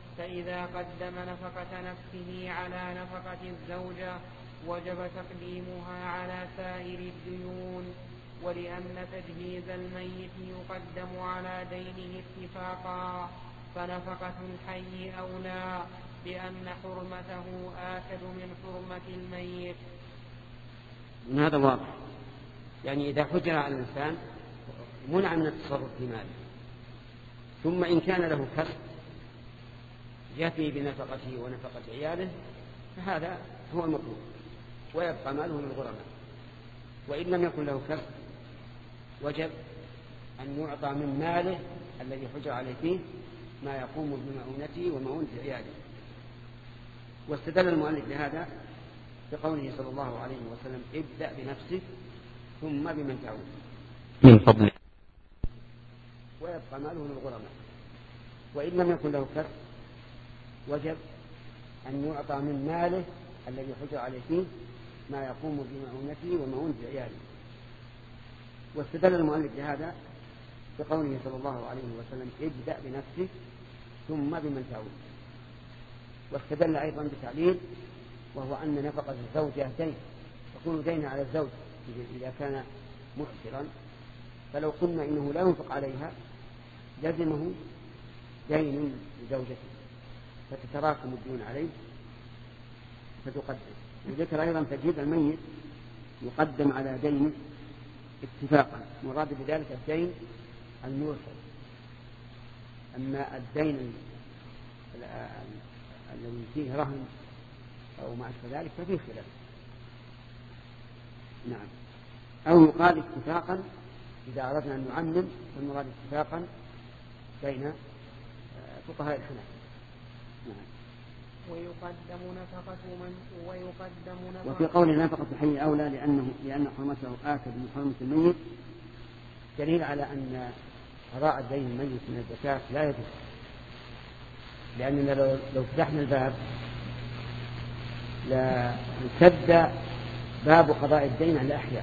فإذا قدم نفقة نفسه على نفقة الزوجة وجب تقديمها على سائر الديون، ولأن تجهيز الميت يقدم على دينه اتفاقا، فنفقة الحي أولى لأن حرمته آكد من حرمة الميت. هذا واضح، يعني إذا حجر على الإنسان منع من التصرف في ماله، ثم إن كان له كسب يفي بنفقته ونفقة عياله فهذا هو المطلوب، ويبقى ماله للغرماء. وإن لم يكن له كسب وجب أن يعطى من ماله الذي حجر عليه فيه ما يقوم بمعونته ومعونة عياله. واستدل المؤلف لهذا بقوله صلى الله عليه وسلم: ابدأ بنفسك ثم بمن تعود من فضله، ويبقى ماله للغرماء. وإن لم يكن له كسب وجب أن يعطى من ماله الذي حجر عليه فيه ما يقوم بمعونته ومعونة عياله. واستدل المؤلف لهذا بقوله صلى الله عليه وسلم: ابدأ بنفسك ثم بمن تعود. واستدل أيضا بتعليل، وهو أن نفقة الزوجة دين، تكون دين على الزوج إذا كان محسرا، فلو قلنا إنه لا ينفق عليها لزمه دين لزوجته فتتراكم الديون عليه فتقدم. وذكر أيضا تجهيز الميت يقدم على دينه اتفاقا، مراد بذلك الدين المرسل. أما الدين الذي فيه رهن أو ما أشبه ذلك ففيه خلاف. نعم. أو يقال اتفاقا إذا أردنا أن نعمم فالمراد اتفاقا بين فقهاء الحنفية. نعم. ويقدم نفقة من ويقدم نفقة وفي قول نفقة الحي أولى لأنه لأن حرمته آكد من حرمة الميت دليل على أن قضاء الدين الميت من الزكاة لا يجوز، لأننا لو, لو فتحنا الباب لسد باب قضاء الدين على الأحياء.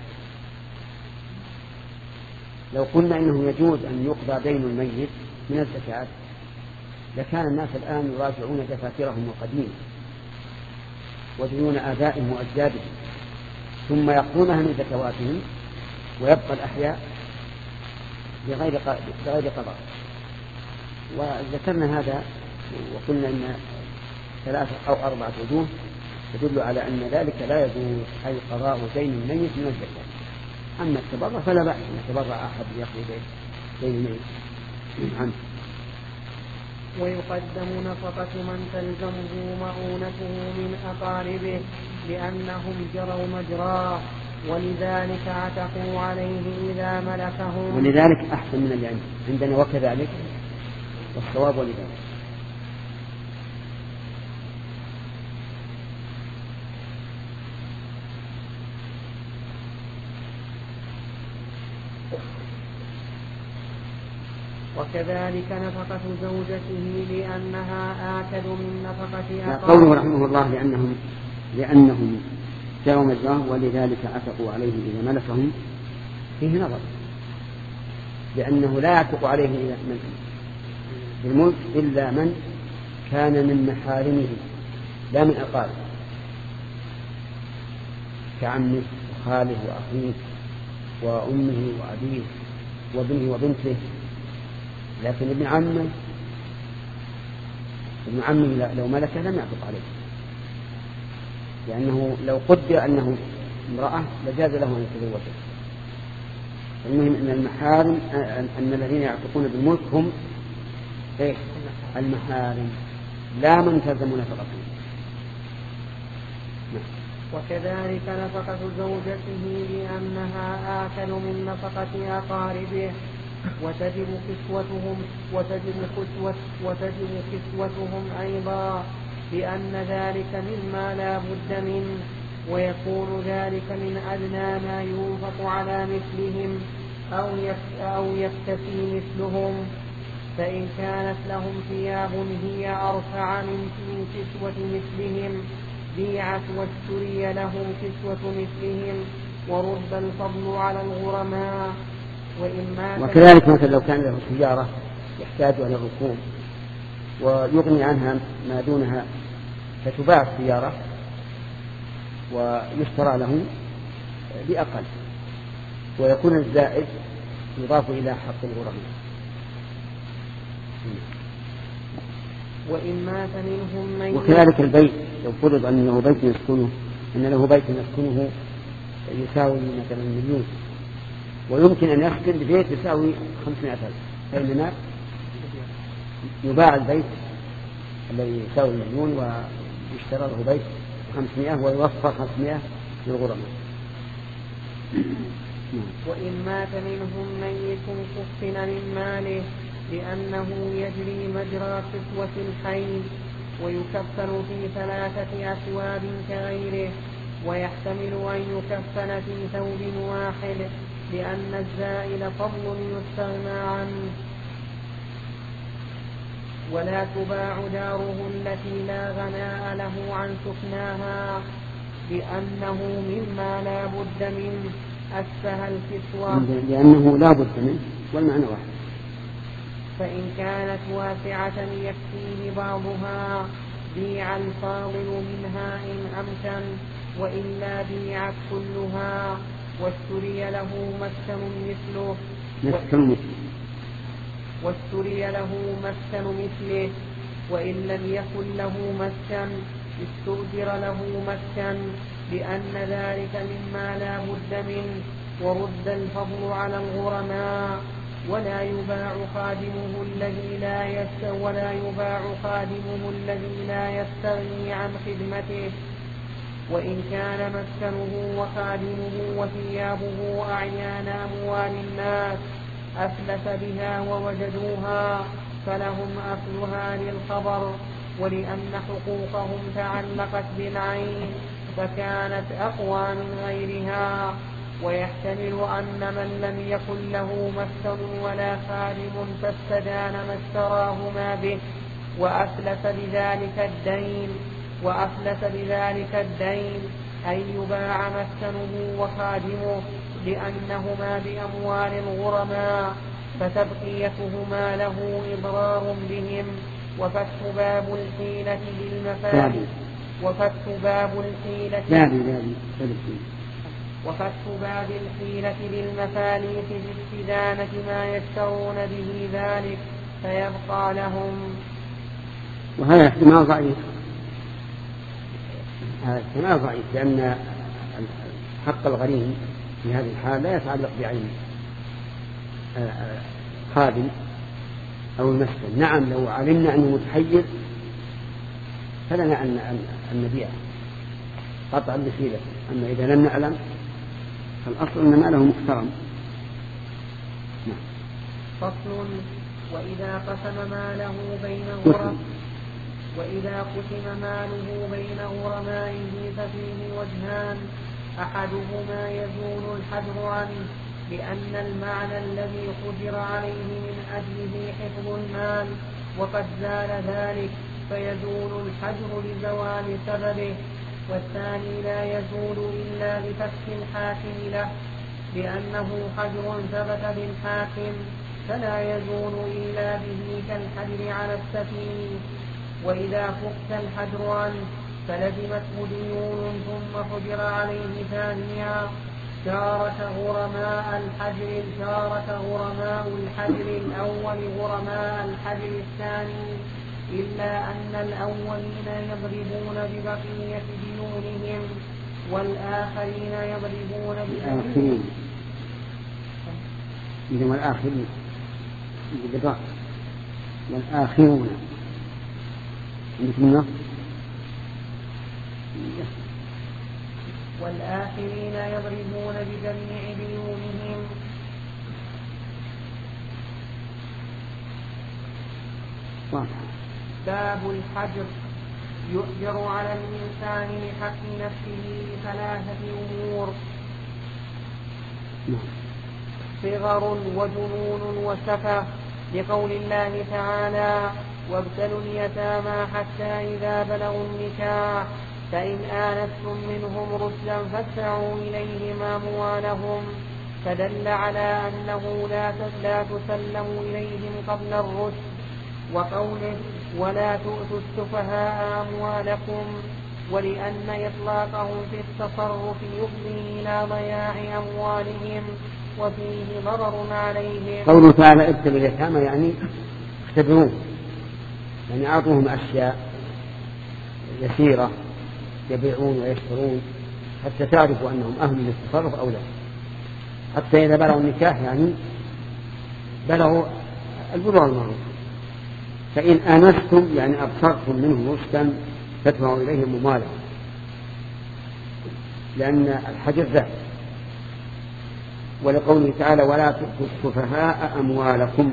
لو قلنا إنه يجوز أن يقضى دين الميت من الزكاة لكان الناس الآن يراجعون دفاترهم القديمة وديون آبائهم وأجدادهم ثم يقضونها من زكواتهم، ويبقى الأحياء بغير بغير قضاء. وذكرنا هذا وقلنا إن ثلاثة أو أربعة وجوه تدل على أن ذلك لا يجوز، أي قضاء دين الميت من الزكاة. أما التبرع فلا بأس أن يتبرع أحد يقضي دين الميت عنه. ويقدم نفقة من تلزمه مؤونته من أقاربه لأنهم جروا مجراه، ولذلك عتقوا عليه إذا ملكهم. ولذلك أحسن من اللي عندنا وكذلك، والصواب ولذلك. وكذلك نفقة زوجته لأنها آكد من نفقة أقاربه. قوله رحمه الله لأنهم لأنهم جروا مجراه ولذلك عتقوا عليه إذا ملكهم فيه نظر، لأنه لا يعتق عليه بالملك إلا من كان من محارمه لا من أقاربه، كعمه وخاله وأخيه وأمه وأبيه وابنه وبنته. لكن ابن عمه ابن عمه لو ملكه لم يعتق عليه، لأنه لو قدر أنه امرأة لجاز له أن يتزوجه. المهم أن المحارم أن الذين يعتقون بالملك هم إيه؟ المحارم لا من تلزم نفقته. وكذلك نفقة زوجته لأنها آكل من نفقة أقاربه، وتجب كسوتهم وتجب كسوة وتجب كسوتهم أيضا، لأن ذلك مما لا بد منه، ويكون ذلك من أدنى ما ينفق على مثلهم أو يكتفي مثلهم. فإن كانت لهم ثياب هي أرفع من كسوة مثلهم بيعت واشتري لهم كسوة مثلهم، ورد الفضل على الغرماء. وكذلك مثلا لو كان له سيارة يحتاج إلى الركوب ويغني عنها ما دونها، فتباع السيارة ويشترى له بأقل، ويكون الزائد يضاف إلى حق الغرماء. وإن مات منهم من وكذلك البيت، لو فرض أنه بيت يسكنه أن له بيت يسكنه يساوي مثلا مليون، ويمكن أن يسكن ببيت يساوي خمسمائة ألف، فإن مات يباع البيت الذي يساوي مليون ويشترى له بيت خمسمائة ويوفر خمسمائة للغرماء. وإن مات منهم ميت كفن من ماله لأنه يجري مجرى كسوة الحي، ويكفن في ثلاثة أثواب كغيره، ويحتمل أن يكفن في ثوب واحد لأن الزائل فضل يستغنى عنه. ولا تباع داره التي لا غناء له عن سكناها لأنه مما لا بد منه أسفه الكسوة، لأنه لا بد منه والمعنى واحد. فإن كانت واسعة يكفيه بعضها بيع الفاضل منها إن أمكن، وإلا بيعت كلها واشتري له مسكن مثله واشتري له مسكن مثله وإن لم يكن له مسكن استؤجر له مسكن، لأن ذلك مما لا بد منه، ورد الفضل على الغرماء. ولا يباع خادمه الذي لا يستغني ولا يباع خادمه الذي لا يستغني عن خدمته، وإن كان مسكنه وخادمه وثيابه أعيان أموال الناس أفلس بها ووجدوها فلهم أخذها للخبر، ولأن حقوقهم تعلقت بالعين فكانت أقوى من غيرها. ويحتمل أن من لم يكن له مسكن ولا خادم فاستدان ما اشتراهما به وأفلس بذلك الدين وأفلس بذلك الدين أن يباع مسكنه وخادمه لأنهما بأموال الغرماء، فتبقيتهما له إضرار بهم. وفتح باب الحيلة بالمفالس وفتح باب الحيلة وفتح باب الحيلة بالمفاليس باستدانة ما يشترون به ذلك فيبقى لهم. وهذا احتمال ضعيف، هذا احتمال ضعيف لأن حق الغريم في هذه الحالة لا يتعلق بعين خادم أو المسكن. نعم لو علمنا أنه متحير فلنا أن نبيعه قطعا بحيلة، أما إذا لم نعلم فالأصل أن ماله محترم. فصل. وإذا قسم ماله بين غرم وإذا قسم ماله بين غرمائه ففيه وجهان، أحدهما يزول الحجر عنه لأن المعنى الذي قدر عليه من أجله حفظ المال وقد زال ذلك فيزول الحجر لزوال سببه، والثاني لا يزول إلا بفتح الحاكم له لأنه حجر ثبت بالحاكم فلا يزول إلا به كالحجر على السفيه. وإذا فك الحجر عنه فلزمته ديون ثم حجر عليه ثانيا شارك غرماء الحجر شارك غرماء الحجر الأول غرماء الحجر الثاني، إلا أن الأولين يضربون ببقية ديونهم والآخرين يضربون بالآخرين والآخرين بالضبط والآخرون عندكم والآخرين يضربون بجميع ديونهم. باب الحجر. يؤجر على الإنسان لحق نفسه بثلاثة أمور: صغر وجنون وسفه، لقول الله تعالى: وابتلوا اليتامى حتى إذا بلغوا النكاح فإن آنستم منهم رشدا فادفعوا إليهم أموالهم، فدل على أنه لا تسلم إليهم قبل الرشد. وقوله ولا تؤتوا السفهاء أموالكم، ولأن إطلاقهم في التصرف يفضي إلى ضياع أموالهم وفيه ضرر عليهم. قوله تعالى ابتلوا اليتامى يعني اختبروه، يعني أعطوهم أشياء يسيرة يبيعون ويشترون حتى تعرفوا أنهم أهل للتصرف أو لا، حتى إذا بلغوا النكاح يعني بلغوا البلوغ المعروف. فإن آنستم يعني أبصرتم منه رشدا فادفعوا إليهم أموالهم، لأن الحجر ذات. ولقوله تعالى ولا تؤتوا السفهاء أموالكم،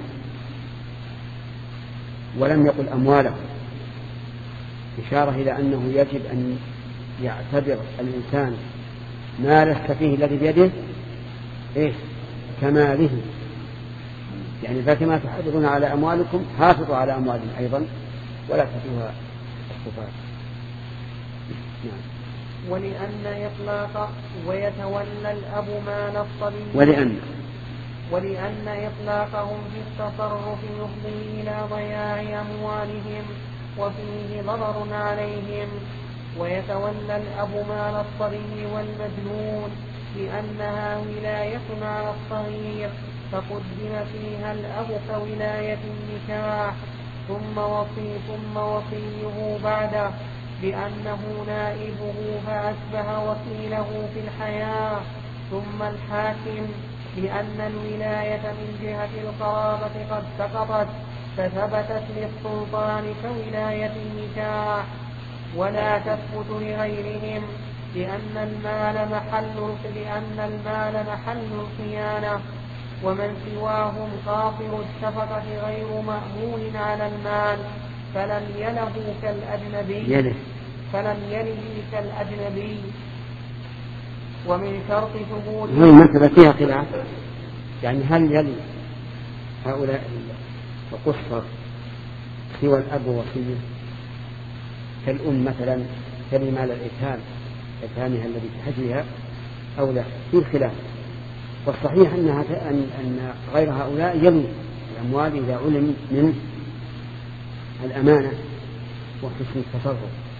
ولم يقل أموالكم، إشارة إلى أنه يجب أن يعتبر الإنسان مال السفيه الذي بيده إيه كماله، يعني فكما تحافظون على أموالكم حافظوا على أموالهم أيضا ولا تؤتوها السفهاء. نعم. ولأن إطلاق ويتولى الأب مال الصبي ولأن ولأن إطلاقهم في التصرف يفضي إلى ضياع أموالهم وفيه ضرر عليهم. ويتولى الأب مال الصبي والمجنون لأنها ولاية على الصغير فقدم فيها الأب كولاية النكاح، ثم وصي ثم وصيه بعده لأنه نائبه فأشبه وكيله في الحياة، ثم الحاكم لأن الولاية من جهة القرابة قد سقطت فثبتت للسلطان كولاية النكاح، ولا تثبت لغيرهم لأن المال محل لأن المال محل الخيانة، ومن سواهم قاصر الشفقة غير مأمون على المال فلم يله كالأجنبي يله. فلم يله كالأجنبي. ومن شرط ثبوت هذه المسألة فيها خلاف، يعني هل يلي هؤلاء القصر سوى الأب ووصيه كالأم مثلا تلي مال الإيتام إيتامها الذي في حجرها أو لا؟ في خلاف، والصحيح أنها أن أن غير هؤلاء يلي الأموال إذا علم من الأمانة وحسن التصرف.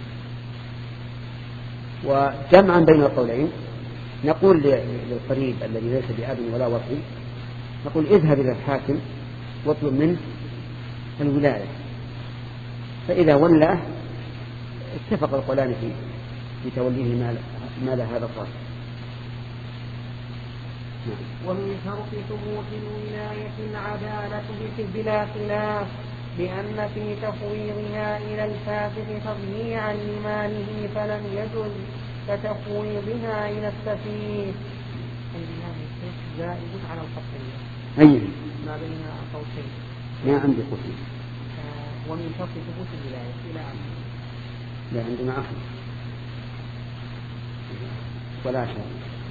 وجمعا بين القولين نقول للقريب الذي ليس بأب ولا وصي، نقول اذهب إلى الحاكم واطلب منه الولاية، فإذا ولاه اتفق القولان في في توليه مال مال هذا الصالح. ومن شرط ثبوت الولاية العدالة بلا خلاف، لأن في تفويضها إلى الفاسق تضييعا لماله فلم يجز كتفويضها إلى السفيه. زائد على الخطين أي ما بين قوسين ما عندي قوسين. آه ومن شرط ثبوت الولاية إلى آخره. لا عندنا آخر ولا شيء.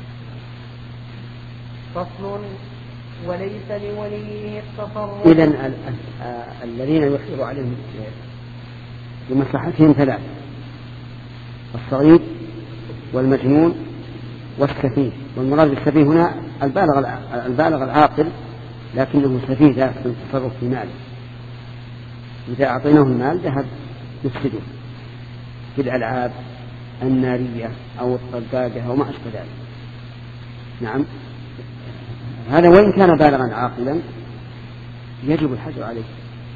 فصل وليس لوليه التصرف. إذن الذين يحصل عليهم بمصلحتهم ثلاث: الصغير والمجنون والسفيه. والمراد بالسفيه هنا البالغ البالغ العاقل لكنه سفيه ذات التصرف في ماله، إذا أعطيناه المال ذهب يفسده في الألعاب النارية أو الطقاقة أو ما أشبه ذلك. نعم، هذا وإن كان بالغا عاقلا يجب الحجر عليه.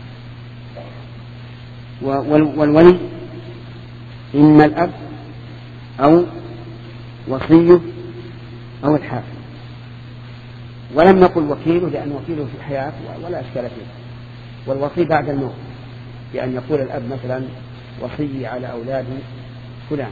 والولي إما الأب أو وصيه أو الحاكم، ولم نقل وكيله لأن وكيله في الحياة ولا أشكال فيه، والوصي بعد الموت بأن يقول الأب مثلا وصي على أولادي فلان.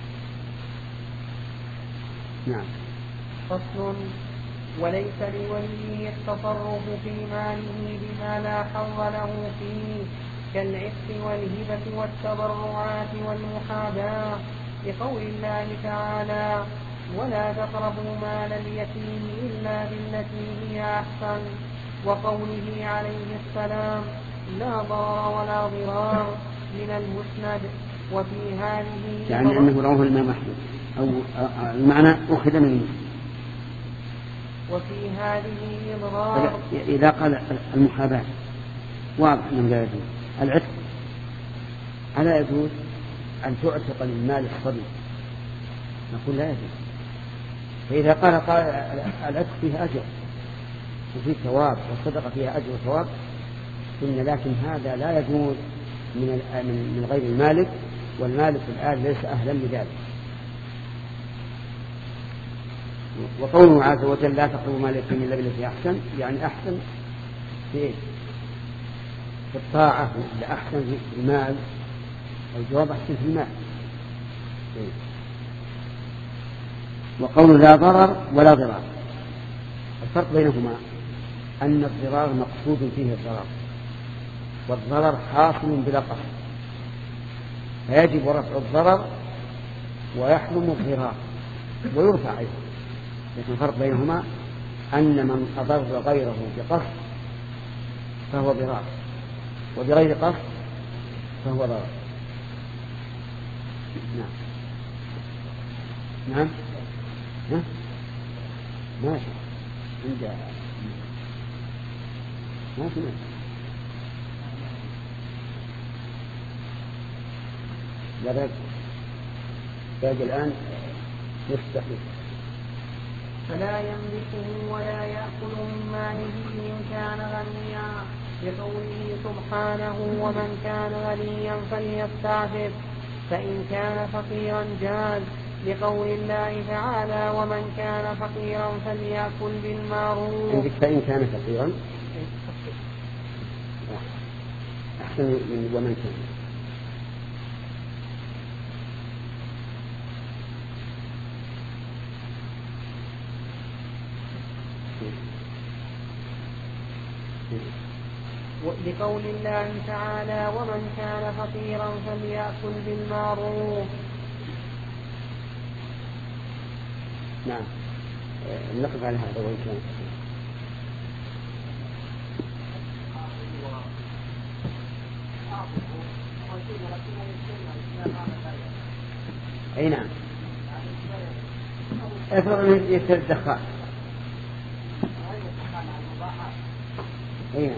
نعم. فصل وليس لوليه التصرف في ماله بما لا حظ له فيه كالعتق والهبة والتبرعات والمحاباة، لقول الله تعالى ولا تقربوا مال اليتيم إلا بالتي هي أحسن، وقوله عليه السلام لا ضرر ولا ضرار من المسند. وفي هذه يعني أنه رواه الإمام أحمد أو المعنى أخذ من المسند. وفي هذه إضرار إذا قال المحاباة واضح أنه لا يجوز. العتق ألا يجوز أن تعتق من مال الصبي؟ نقول لا يجوز. فإذا قال قال العتق فيه أجر وفيه ثواب والصدقة فيها أجر وثواب إن لكن هذا لا يجوز من من غير المالك، والمالك الآن ليس أهلا لذلك. وقوله عز وجل لا تقربوا مال اليتيم إلا بالتي أحسن، يعني أحسن في إيه؟ في الطاعة، ولا أحسن في المال؟ الجواب أحسن في المال. وقول لا ضرر ولا ضرار، الفرق بينهما أن الضرار مقصود فيه الضرر، والضرر حاصل بلا قصد، فيجب رفع الضرر ويحرم الضرار ويرفع أيضا. لكن الفرق بينهما أن من أضر غيره بقصد فهو ضرار، وبغير قصد فهو ضرر. نعم نعم ها؟ ماشي عند ماشي ماشي لا باقي باقي الآن يستحيل. فلا يملكه ولا يأكل من ماله إن كان غنيا، لقوله سبحانه ومن كان غنيا فليستعفف، فإن كان فقيرا جاز، لقول الله تعالى ومن كان فقيرا فليأكل بالمعروف. عندك فإن كان فقيرا أحسن من ومن كان. لقول الله تعالى ومن كان فقيرا فليأكل بالمعروف. نعم نقف على هذا وإن كان أي نعم افرض يشتري الدخان أي نعم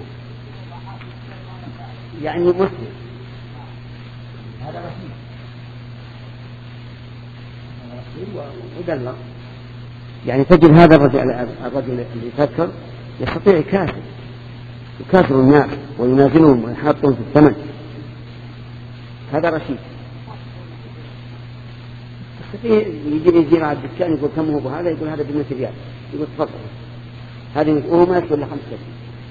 يعني مسلم هذا رسيل ودلل. يعني تجد هذا الرجل, الرجل اللي يفكر يستطيع يكاسر يكاسر الناس وينازلهم ويحطهم في الثمن، هذا رشيد. يجي يجي على الدكان يقول كم هو بهذا، يقول هذا بمئة ريال، يقول تفضل هذه وهو ما يسوي إلا خمسة ريال،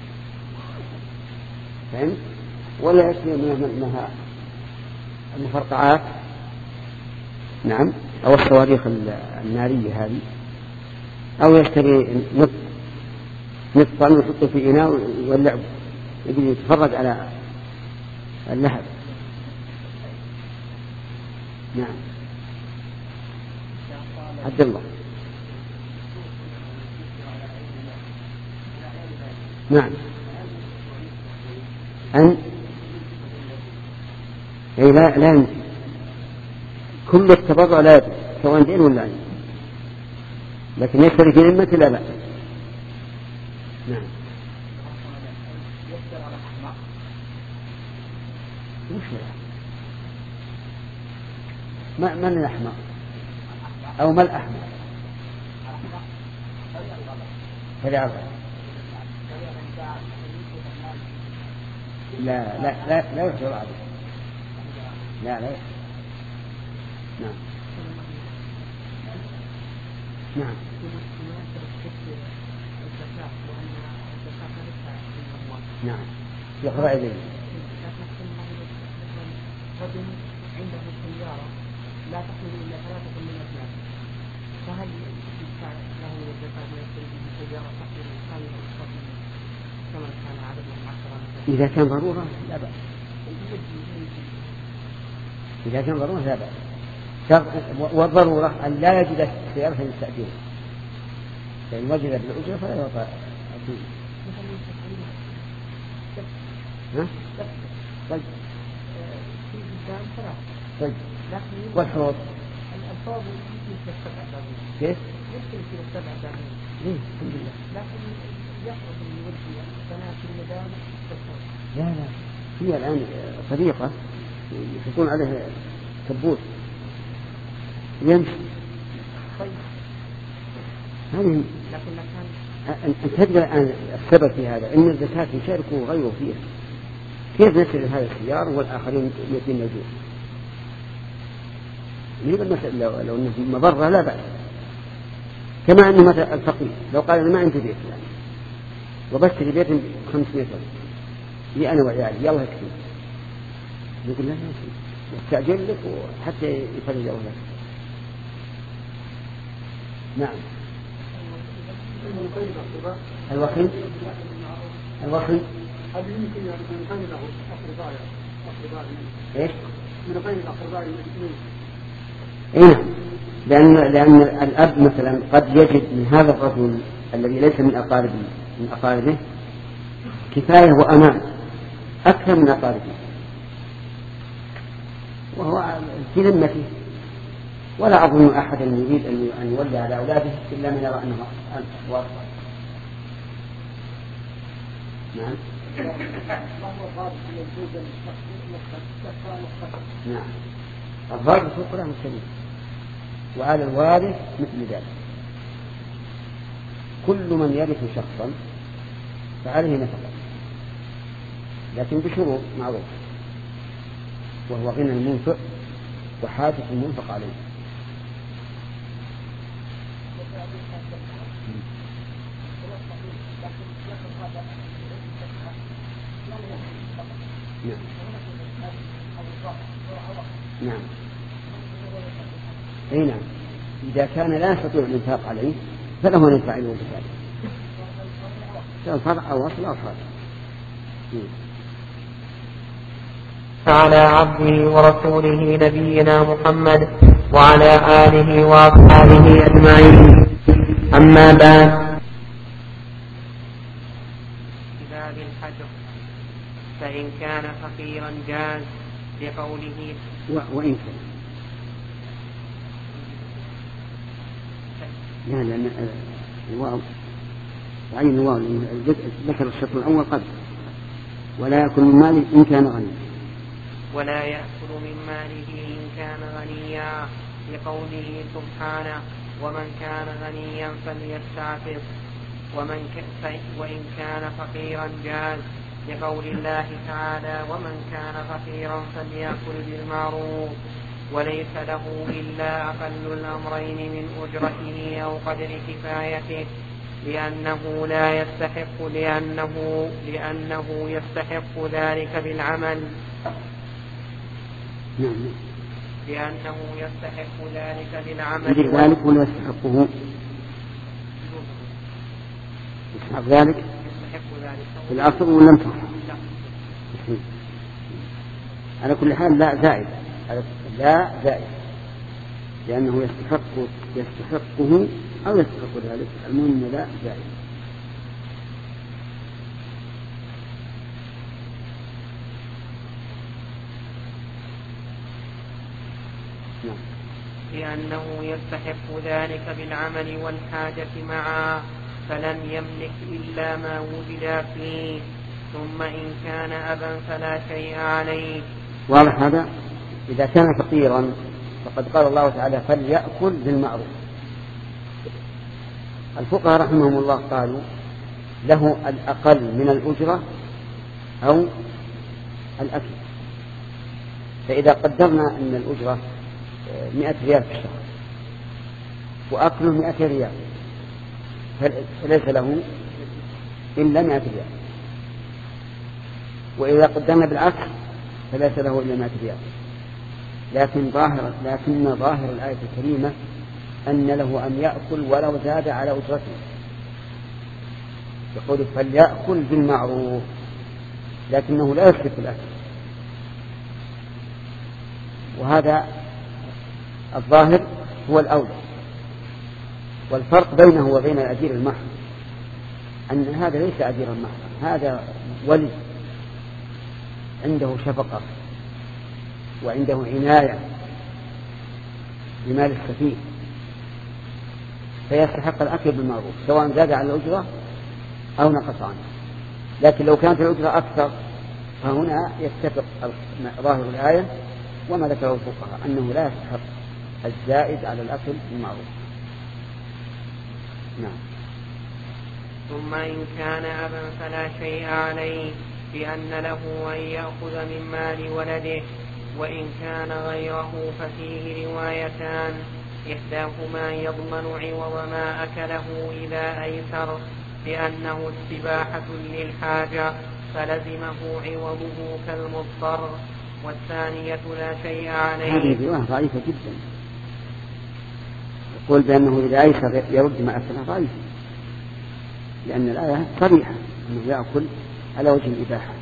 فهمت؟ ولا يشتري منها المفرقعات نعم أو الصواريخ النارية هذه، أو يشتري نص نص ويحطه في إناء ويولع يجي يتفرج على اللهب. نعم عبد الله نعم أن أي لا لا يمكن كل التبرع لا يبقى سواء دين ولا عين، لكن يشتري في ذمة لا بأس. نعم مش ما من الأحمر أو ما الأحمر هذا أربعة. لا لا لا لا يحجر عليه لا لا يحجر. نعم نعم نعم يقرأ إليه. رجل عنده سيارة لا تحمل إلا ثلاثة من الأبناء، فهل له الزكاة ما يشتري به سيارة تحمل الخامسة والسبعين كما كان عددهم عشرة؟ إذا كان ضرورة لا بأس، إذا كان ضرورة لا بأس. والضرورة أن لا يجد سيارة يستأجرها، فإن وجد بالأجرة فلا يعطى أجير. ها؟ طيب طيب والحوض الألفاظ مثل السبع دابين كيف؟ يمكن في السبع دابين ليه؟ الحمد لله. لكن يخرج من وجه البنات في المدام. لا لا هي الآن طريقة يحطون عليه كبوت يمشي. هذه أنت تدري الآن السبب في هذا أن الزكاة يشاركوا غيره فيها. كيف نسل هذا السيار والآخرين يتم الجوع؟ ليه المسألة لو, لو أنه مضرة لا بأس. كما أنه مثلا الفقير لو قال أنا ما عندي بيت يعني وبشتري بيت خمسمائة ألف لي أنا وعيالي يلا يكفي، يقول لا يستعجل لك وحتى يفرج له لك. نعم. الوخيل الوخيل هل يمكن أن يكون له أقرباء أقرباء إيش؟ من غير الأقرباء المسلمين. إيه، لأن لأن الأب مثلا قد يجد من هذا الرجل الذي ليس من أقاربه من أقاربه كفاية وأمان أكثر من أقاربه، وهو في ذمته، ولا أظن أحدا يريد أن يولي على أولاده إلا من يرى أنه واضح. نعم. نعم. الضرب في القرآن الكريم وعلى الوارث مثل ذلك. كل من يرث شخصا فعليه نفقة، لكن بشروط معروفة، وهو غنى المنفق وحاجة المنفق عليه. نعم. نعم. أي نعم. إذا كان لا يستطيع الإنفاق عليه فله أن يدفع له بذلك، سواء فرع أو أصل أو فرع. على عبده ورسوله نبينا محمد وعلى آله وأصحابه أجمعين. أما بعد، باب الحجر فإن كان فقيرا جاز لقوله وإن كان يعني لأن الواو وعين الواو ذكر الشطر الأول قبل ولا يأكل من ماله إن كان غنيا ولا يأكل من ماله إن كان غنيا لقوله سبحانه ومن كان غنيا فليستعفف ومن ك... وإن كان فقيرا جاز لقول الله تعالى ومن كان فقيرا فليأكل بالمعروف وليس له إلا أقل الأمرين من أجرته أو قدر كفايته لأنه لا يستحق لأنه, لأنه يستحق ذلك بالعمل لأنه يستحق ذلك بالعمل ذلك ولا يستحقه يستحق ذلك في الأصل ولم تصح على كل حال لا زائد لا زائد لأنه يستحق يستحقه أو يستحق ذلك المهم لا زائد. لأنه يستحق ذلك بالعمل والحاجة معا فلم يملك إلا ما وجد فيه ثم إن كان أبا فلا شيء عليه. واضح هذا؟ إذا كان فقيرا فقد قال الله تعالى فليأكل بالمعروف. الفقهاء رحمهم الله قالوا له الأقل من الأجرة أو الأكل، فإذا قدرنا أن الأجرة مئة ريال في الشهر وأكله مئة ريال فليس له إلا مئة ريال، وإذا قدرنا بالعكس فليس له إلا مئة ريال. لكن ظاهر لكن ظاهر الآية الكريمة أن له أن يأكل ولو زاد على أجرته، يقول فليأكل بالمعروف لكنه لا يشرك الأكل، وهذا الظاهر هو الأولى. والفرق بينه وبين الأجير المحض أن هذا ليس أجيرا محضا، هذا ولي عنده شفقة وعنده عناية بمال السفيه فيستحق الأكل بالمعروف سواء زاد على الأجرة أو نقص عنه. لكن لو كانت الأجرة أكثر فهنا يتفق ظاهر الآية وما ذكره الفقهاء أنه لا يستحق الزائد على الأكل المعروف. نعم. ثم إن كان أبا فلا شيء عليه بأن له أن يأخذ من مال ولده، وإن كان غيره ففيه روايتان، إحداهما يضمن عوض ما أكله إذا أيسر لأنه استباحة للحاجة فلزمه عوضه كالمضطر، والثانية لا شيء عليه. هذه الرواية ضعيفة جدا، يقول بأنه إذا أيسر يرد ما أكله ضعيفة، لأن الآية صريحة أنه يأكل على وجه الإباحة.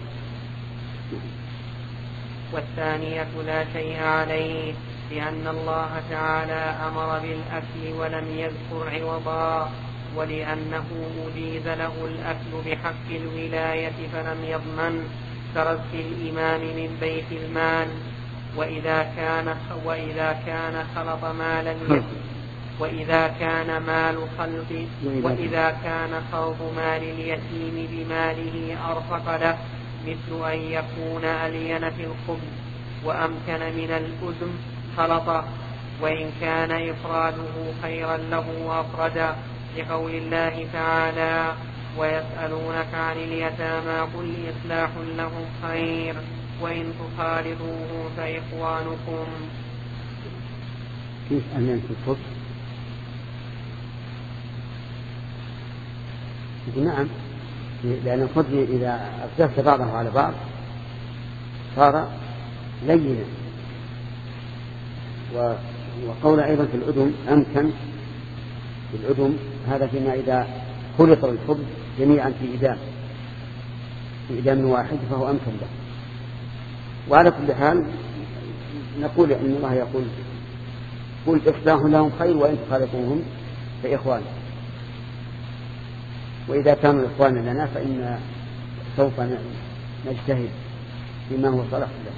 والثانية لا شيء عليه لأن الله تعالى أمر بالأكل ولم يذكر عوضا، ولأنه أجيز له الأكل بحق الولاية فلم يضمن كرزق الإمام من بيت المال. وإذا كان وإذا كان خلط مال اليتيم وإذا كان مال خلط وإذا كان خلط مال اليتيم بماله أرفق له، مثل أن يكون ألين في الخبز وأمكن من الأذم خلطه، وإن كان إفراده خيرا له وأفردا، لقول الله تعالى: ويسألونك عن اليتامى قل إصلاح لهم خير وإن تخالطوهم فإخوانكم. كيف ألين في الخبز؟ نعم، لأن الخبز إذا أفسدت بعضه على بعض صار لينا. وقول أيضا في الأدم أمكن في الأدم، هذا فيما إذا خلط الخبز جميعا في إدام في إدام واحد فهو أمكن له. وعلى كل حال نقول أن الله يقول: قل إصلاح لهم خير وإن تخالطوهم فإخوان. وإذا كانوا إخوانا لنا فإن سوف نجتهد بما هو صالح له.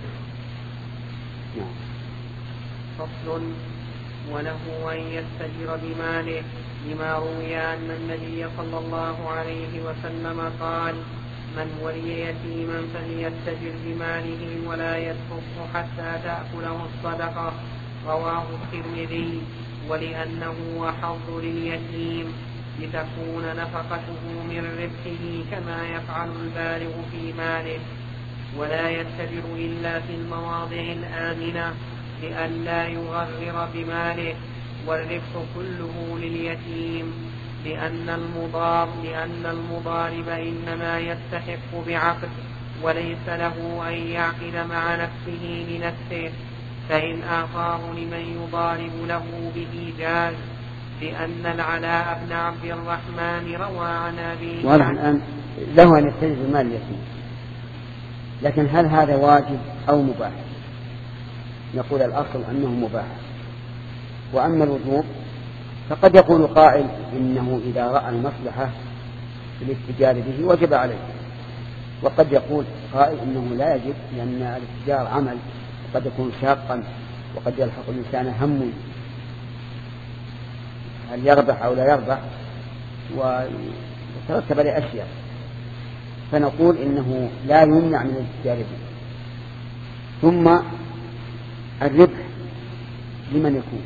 نعم. فصل: وله أن يستجر بماله، لما روي أن النبي صلى الله عليه وسلم قال: من ولي يتيما فليستجر بماله ولا يتركه حتى تأكله الصدقة. رواه الترمذي. ولأنه أحظ لليتيم لتكون نفقته من ربحه كما يفعل البالغ في ماله. ولا يستجر إلا في المواضع الآمنة لئلا يغرر بماله، والربح كله لليتيم، لأن المضار لأن المضارب إنما يستحق بعقد وليس له أن يعقد مع نفسه لنفسه، فإن أعطاه لمن يضارب له به جاز، لأن العلاء بن عبد الرحمن روى عن أبيه. واضح الآن له أن يستجر بمال اليتيم، لكن هل هذا واجب أو مباح؟ نقول الأصل أنه مباح. وأما الوجوب فقد يقول قائل إنه إذا رأى المصلحة في الاتجار به وجب عليه، وقد يقول قائل إنه لا يجب، لأن الاتجار عمل وقد يكون شاقا وقد يلحق الإنسان هم هل يربح أو لا يربح وترتب عليه أشياء، فنقول إنه لا يمنع من الاتجار به. ثم الربح لمن يكون؟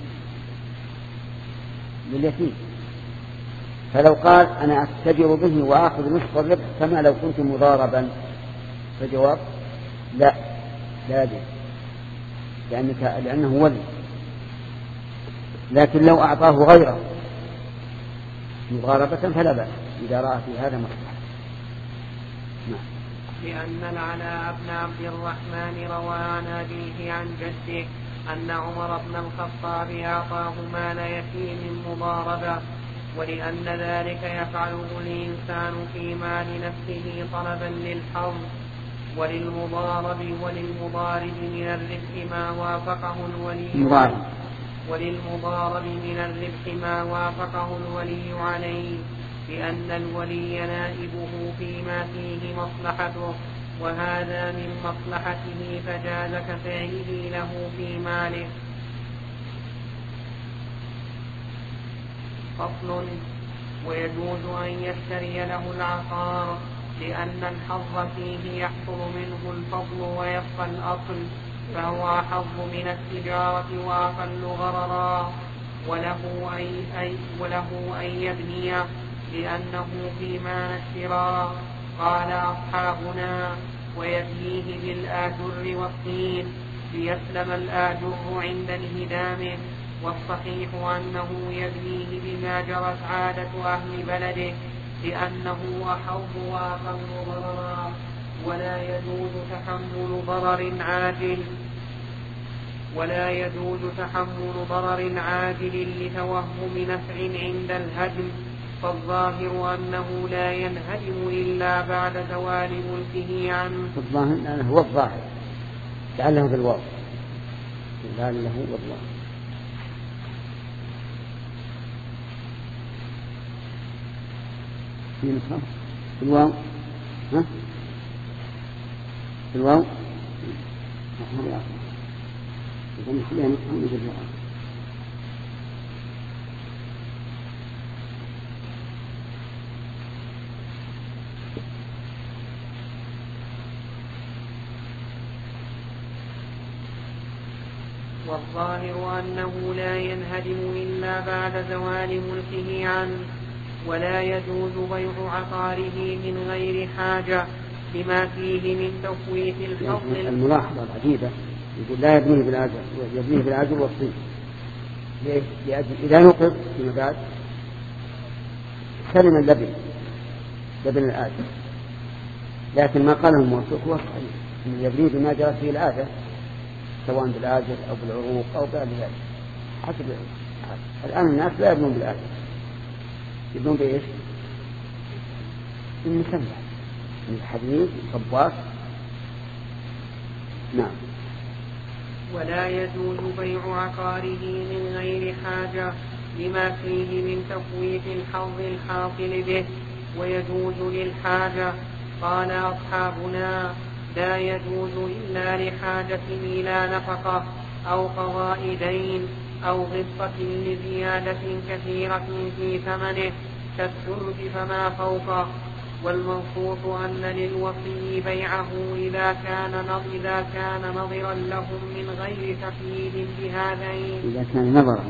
لليتيم. فلو قال أنا أتجر به وآخذ نصف الربح كما لو كنت مضاربا، فجواب لا لا يجب، لأنك لأنه ولي. لكن لو أعطاه غيره مضاربة فلا بأس إذا رأى في هذا مصلحة. نعم. لأن العلاء بن عبد الرحمن روى عن أبيه عن جده أن عمر بن الخطاب أعطاه مال يتيم مضاربة، ولأن ذلك يفعله الإنسان في مال نفسه طلبا للحظ. وللمضارب وللمضارب من الربح ما وافقه الولي وللمضارب من الربح ما وافقه الولي عليه، لأن الولي نائبه فيما فيه مصلحته، وهذا من مصلحته فجاز كفعله له في ماله. فصل: ويجوز أن يشتري له العقار لأن الحظ فيه يحصل منه الفضل ويبقى الأصل، فهو أحظ من التجارة وأقل غررا، وله أي أي وله أن يبني لأنه فيما نشرا. قال أصحابنا: ويبنيه بالآجر والطين ليسلم الآجر عند انهدامه. والصحيح أنه يبنيه بما جرت عادة أهل بلده لأنه أحظ وأقل ضررا، ولا يجوز تحمل ضرر عاجل ولا يجوز تحمل ضرر عاجل لتوهم نفع عند الهدم، فالظاهر أنه لا ينهدم إلا بعد زوال ملكه عنه. الظاهر أنه هو الظاهر، جعله بالواو، قال له والله. في نسخة الواو، ها الواو يقوم خليها نسخة من الجواب. والظاهر أنه لا ينهدم إلا بعد زوال ملكه عنه، ولا يجوز بيع عقاره من غير حاجة لما فيه من تفويت الحظ. الملاحظة العجيبة يقول لا يبنيه بالآجر، يبنيه بالآجر والطين. ليش؟ لأجل إذا نقض فيما بعد سلم اللبن لبن الآجر، لكن ما قاله الموثوق هو صحيح أن يبنيه بما جرت فيه الآجر، سواء بالآجر أو بالعروق أو بغير ذلك حسب. الآن الناس لا يبنون بالآجر، يبنون بإيش؟ بالمسمى، من الحديد الصباط. نعم. ولا يجوز بيع عقاره من غير حاجة لما فيه من تفويت الحظ الحاصل به، ويجوز للحاجة. قال أصحابنا: لا يجوز إلا لحاجة إلى نفقة أو قضاء دين أو غبطة لزيادة كثيرة في ثمنه كالثلث فما فوقه. والمنصوص أن للوصي بيعه إذا كان إذا كان نظرا لهم من غير تقييد بهذين. إذا كان نظرا.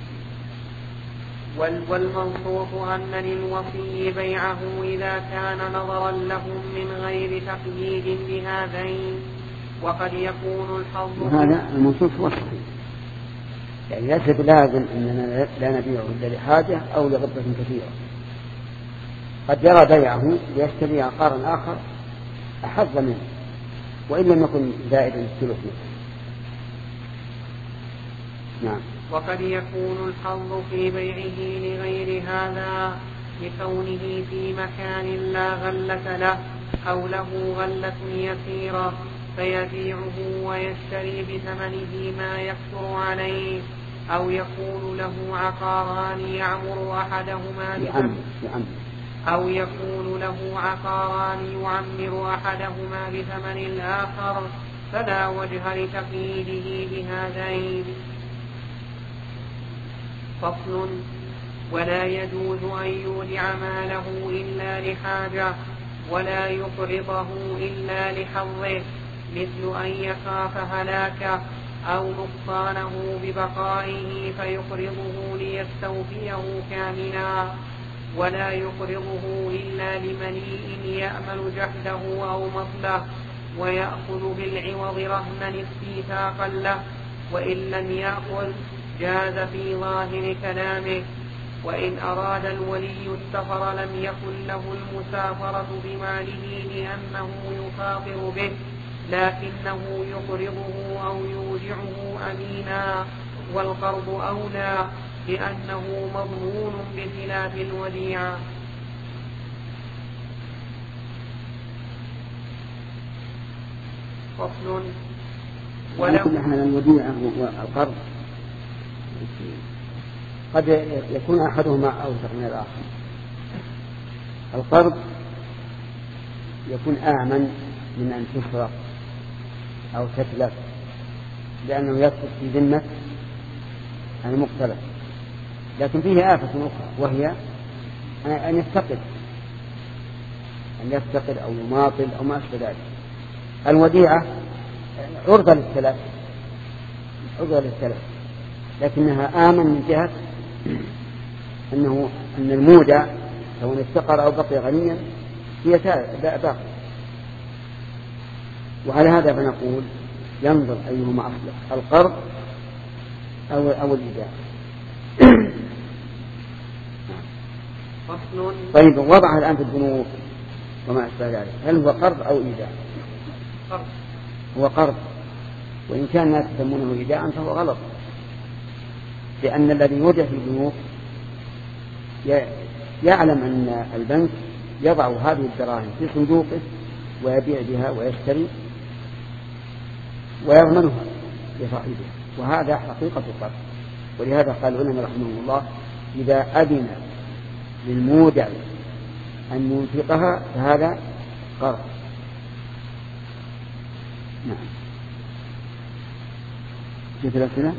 والمنصوص أن للوصي بيعه إذا كان نظرا لهم من غير تقييد بهذين. وقد يكون الحظ. هذا المنصوص هو الصحيح، يعني ليس بلازم أننا لا نبيعه إلا لحاجة أو لغبة كثيرة. قد يرى بيعه ليشتري عقارا آخر أحظ منه وإن لم يكن زائدا الثلث. نعم. وقد يكون الحظ في بيعه لغير هذا لكونه في مكان لا غلة له أو له غلة يسيرة فيبيعه ويشتري بثمنه ما يكثر عليه، أو يكون له عقاران يعمر أحدهما بثمن أو يكون له عقاران يعمر أحدهما بثمن الآخر، فلا وجه لتقييده بهذين. فصل. ولا يجوز أن يودع ماله إلا لحاجة ولا يقرضه إلا لحظه، مثل أن يخاف هلاكه أو نقصانه ببقائه فيقرضه ليستوفيه كاملا، ولا يقرضه إلا لمليء يأمل جهده أو مطله ويأخذ بالعوض رهنا استيثاقا له، وإن لم يأخذ جاز في ظاهر كلامه. وإن أراد الولي السفر لم يكن له المسافرة بماله لأنه يخاطر به، لكنه يقرضه أو يودعه أمينا، والقرض أولى لأنه مضمون بخلاف الوديعة. فصل. ولكن نحن الوديعة والقرض قد يكون أحدهما أوثق من الآخر. القرض يكون آمن من أن تسرق أو تتلف لأنه يدخل في ذمة المقترض، لكن فيه آفة أخرى وهي أن يفتقد أن يفتقر أو يماطل أو ما أشبه ذلك. الوديعة عرضة للثلاث عرضة للثلاث لكنها آمن من جهة أنه أن المودع سواء افتقر أو بقي غنيا هي باقي. وعلى هذا فنقول ينظر أيهما أصلح القرض أو أو الإيداع. طيب وضعها الآن في البنوك وما أشبه ذلك هل هو قرض أو إيداع؟ هو قرض، وإن كان الناس يسمونه إيداعا فهو غلط، لأن الذي يودع في البنوك يعلم أن البنك يضع هذه الدراهم في صندوقه ويبيع بها ويشتري ويضمنها لصاحبها، وهذا حقيقة القرض. ولهذا قال العلماء رحمهم الله إذا أذن للمودع أن ينفقها فهذا قرض. نعم. كيف الأسئلة؟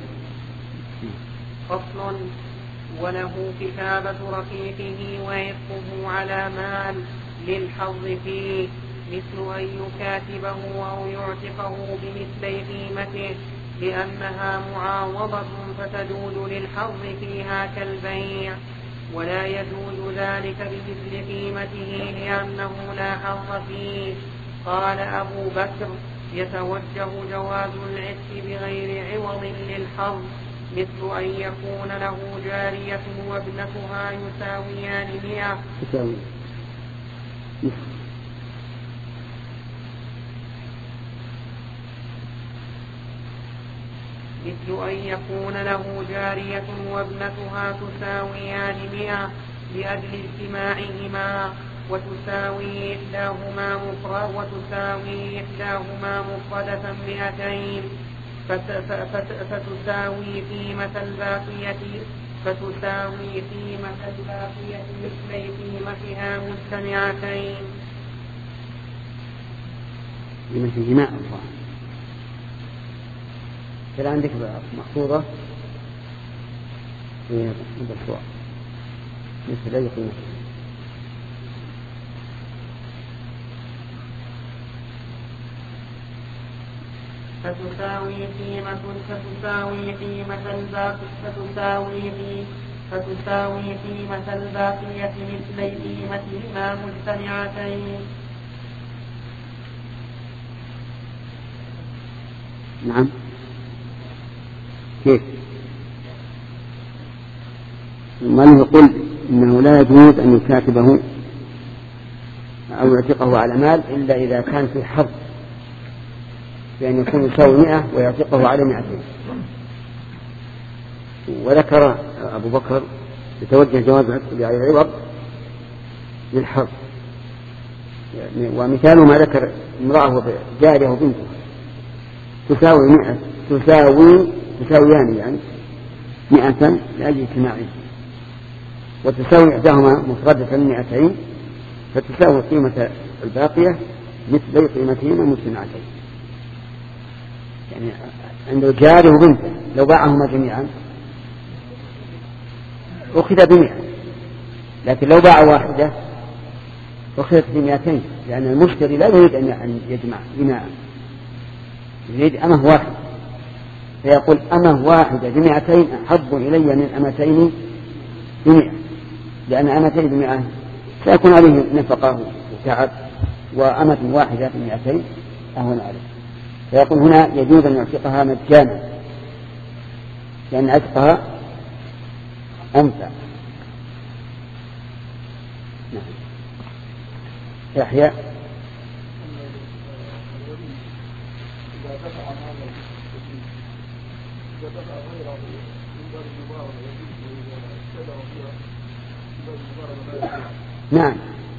فصل. وله كتابة رقيقه ويثقه على مال للحظ فيه، مثل أن يكاتبه أو يعتقه بمثلي قيمته، لأنها معاوضة فتجوز للحظ فيها كالبيع، ولا يجوز ذلك بمثل قيمته لأنه لا حظ فيه. قال أبو بكر: يتوجه جواز العتق بغير عوض للحظ، مثل أن يكون له جارية وابنتها يساويان مئة يساوي. مثل أن يكون له جارية وابنتها تساويان مئة لأجل اجتماعهما، وتساوي إحداهما مفردة وتساوي إحداهما مفردة مئتين، فتساوي قيمة الباقية فتساوي قيمة الباقية مثلي قيمتها مجتمعتين. قيمة الجماع كان عندك محفوظة في هذا السؤال مثل أي قيمة. فتساوي قيمة فتساوي قيمة الباقية فتساوي فتساوي قيمة الباقية مثلي قيمتهما مجتمعتين. نعم. كيف؟ من يقول إنه لا يجوز أن يكاتبه أو يعتقه على مال إلا إذا كان في حظ، بأن يكون يساوي مئة ويعتقه على مئتين. وذكر أبو بكر يتوجه جواز العتق بغير عوض للحظ، يعني ومثاله ما ذكر امرأة جارية وبنته تساوي مئة تساوي تساويان يعني مئة لأجل اجتماعه، وتساوي إحداهما مفردة مئتين، فتساوي قيمة الباقية مثل قيمتهما مجتمعتين. يعني عنده جاري وبنته لو باعهما جميعا أخذ بمئة، لكن لو باع واحدة أخذت بمئتين، لأن المشتري لا يريد أن يجمع بمئة، يريد أمه واحد، فيقول أمه واحدة بمئتين أحب إلي من أمتين بمئة، لأن أمتين بمئة سيكون عليه نفقه وتعب، وأمة واحدة بمئتين أهون عليه. فيقول هنا يجوز أن يعتقها مجانا، لأن عتقها أنفع. نعم. يحيى. نعم.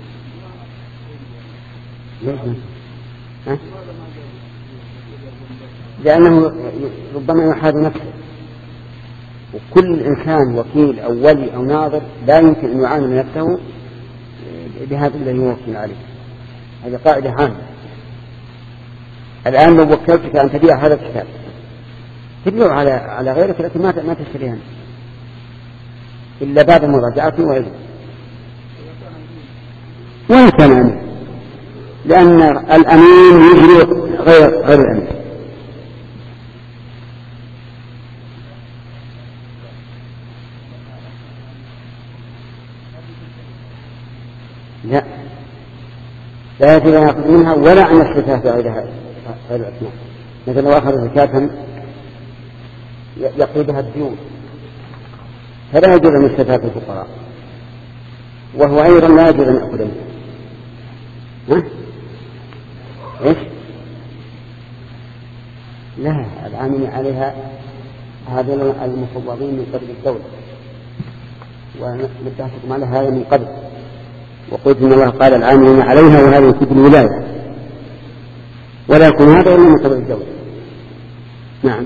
لأنه ربما يحاذ نفسه، وكل إنسان وكيل أو ولي أو ناظر لا يمكن أن يعامل نفسه بهذا الذي يوكل عليه. هذه قاعدة عامة. الآن لو وكلتك أن تبيع هذا الكتاب تبيعه على على غيرك، لكن ما ما تشتريها إلا بعد مراجعته وعلم. وإن كان أمين لأن الأمين يجري غير غير الأمين. لا لا يجب أن يأخذ منها ولا أن يصرفها في غيرها غير الأسماء. مثل لو أخذ زكاة يقيدها الديون فلا يجوز أن يصرفها في الفقراء، وهو أيضا لا يجوز أن يأخذ منها. ها؟ إيش؟ لا، العامل عليها هذول المفوضين من قبل الدولة، ونتفق على هذا من قبل، وقلت إن الله قال العاملين عليها وهذا يفيد الولاية، ولا يكون هذا إلا من قبل الدولة. نعم.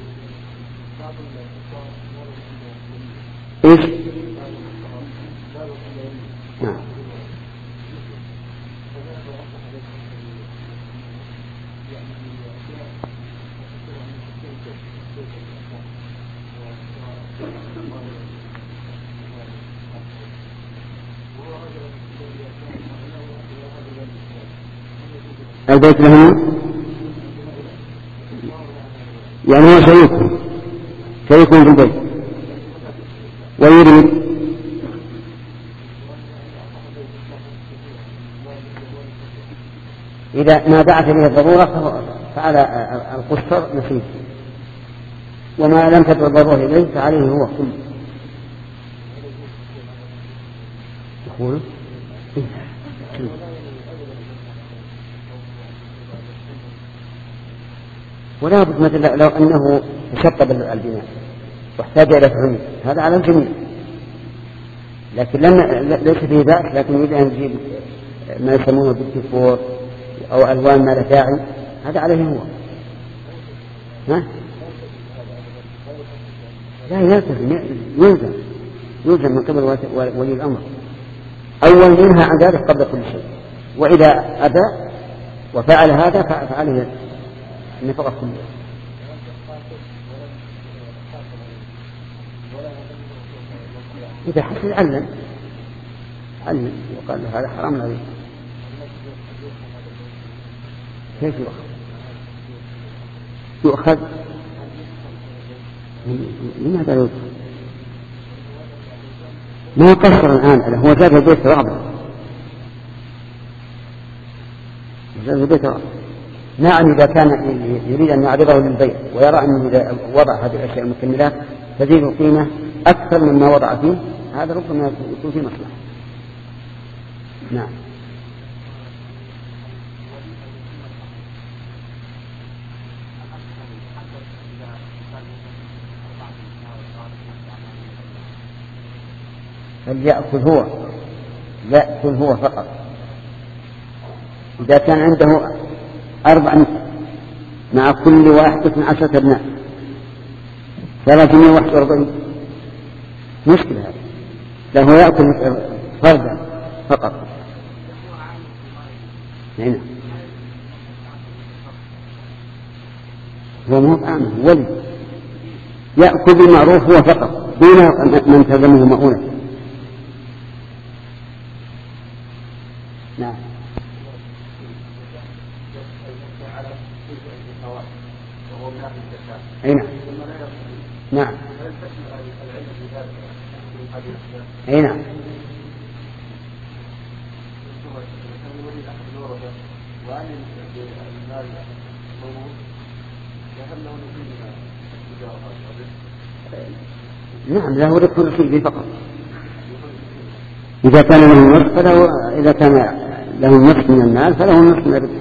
إيش؟ نعم. البيت له يعني هو شريك شريك في البيت ويريد إذا ما دعت إليه الضرورة فعلى القصر نصيب، وما لم تدع الضرورة إليه فعليه هو كله. يقول ولا بد مثل لو أنه تشطب البناء واحتاج إلى تعمير هذا على الجميع، لكن لم ليس فيه بأس، لكن يريد أن يجيب ما يسمونه بالديكور أو ألوان ما لا داعي هذا عليه هو. ها؟ لا يلتزم، يلزم يلزم من قبل ولي الأمر أول منها عن ذلك قبل كل شيء، وإذا أبى وفعل هذا فعله النفقة كلها. إذا حصل علم علم وقال له هذا حرام عليك كيف يؤخذ؟ يؤخذ لماذا يؤخذ؟ ما قصر الآن هو جاب البيت رغبة جاب البيت رغبة. نعم إذا كان يريد أن يعرضه للبيع ويرى أنه إذا وضع هذه الأشياء المكملات تزيد القيمة أكثر مما وضع فيه هذا ربما يكون فيه مصلحة. نعم. فليأكل هو لا يأكل هو فقط. إذا كان عنده أربع نساء مع كل واحدة عشرة أبناء ثلاثمائة وواحد وأربعين مشكلة هذا، له يأكل فردا فقط. هنا هو مو عامل ولي يأكل بالمعروف هو فقط دون من تلزمه مؤونة. نعم. أي نعم. نعم. أي نعم. نعم له ربح نصيبه فقط. إذا كان له نصف فله، إذا كان له نصف من المال فله نصف من الربح.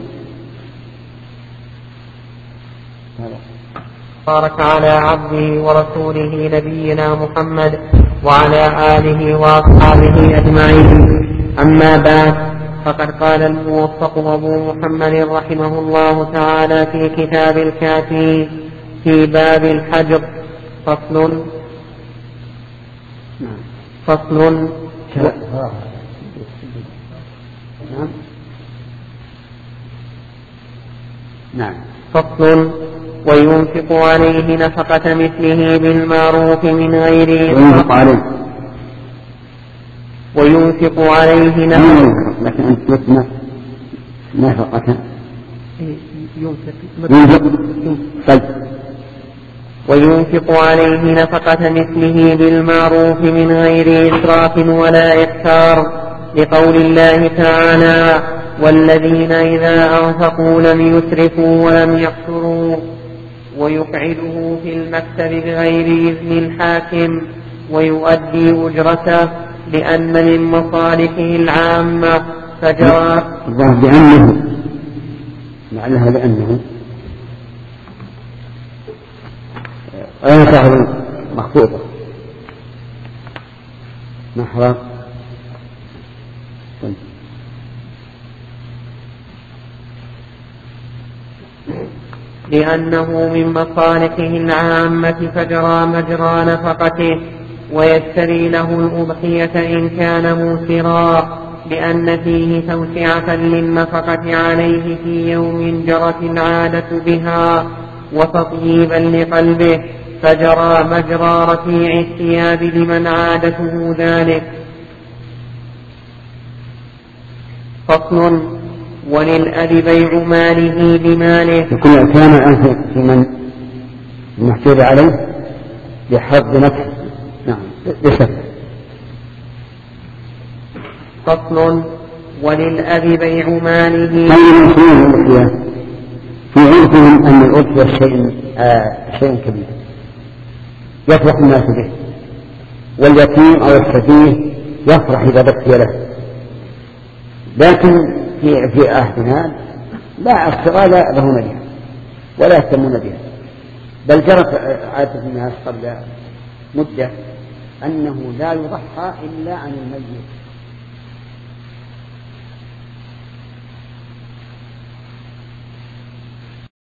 بارك على عبده ورسوله نبينا محمد وعلى آله وأصحابه أجمعين. أما بعد، فقد قال الموفق أبو محمد رحمه الله تعالى في كتاب الكافي في باب الحجر فصل فصل نعم فصل وينفق عليه نفقة مثله بالمعروف من غير وينفق عليه وينفق عليه نفقة لكن أنت نفقة ينفق طيب. وينفق عليه نفقة مثله بالمعروف من غير إسراف ولا إحسار، لقول الله تعالى: والذين إذا أنفقوا لم يسرفوا ولم يقتروا. ويقعده في المكتب بغير إذن الحاكم ويؤدي أجرته لأن من مصالحه العامة فجواب بأنه لعلها لأنه أين صاحب مخطوطة محرق لأنه من مصالحه العامة فجرى مجرى نفقته، ويشتري له الأضحية إن كان موسرا، لأن فيه توسعة للنفقة عليه في يوم جرت العادة بها وتطييبا لقلبه، فجرى مجرى رفيع الثياب لمن عادته ذلك. فصل: وللأب بيع ماله بماله. يكون كان الآن في من المحجور عليه بحظ نفسه. نعم بشكل. فصل: وللأب بيع ماله. في عرفهم أن الأضحية شيء آه شيء كبير يفرح الناس به، واليتيم أو السفيه يفرح إذا بقي له، لكن في في عهدنا لا أصغى له بها ولا يهتمون بها، بل جرت عادة الناس قبل مدة أنه لا يضحى إلا عن الميت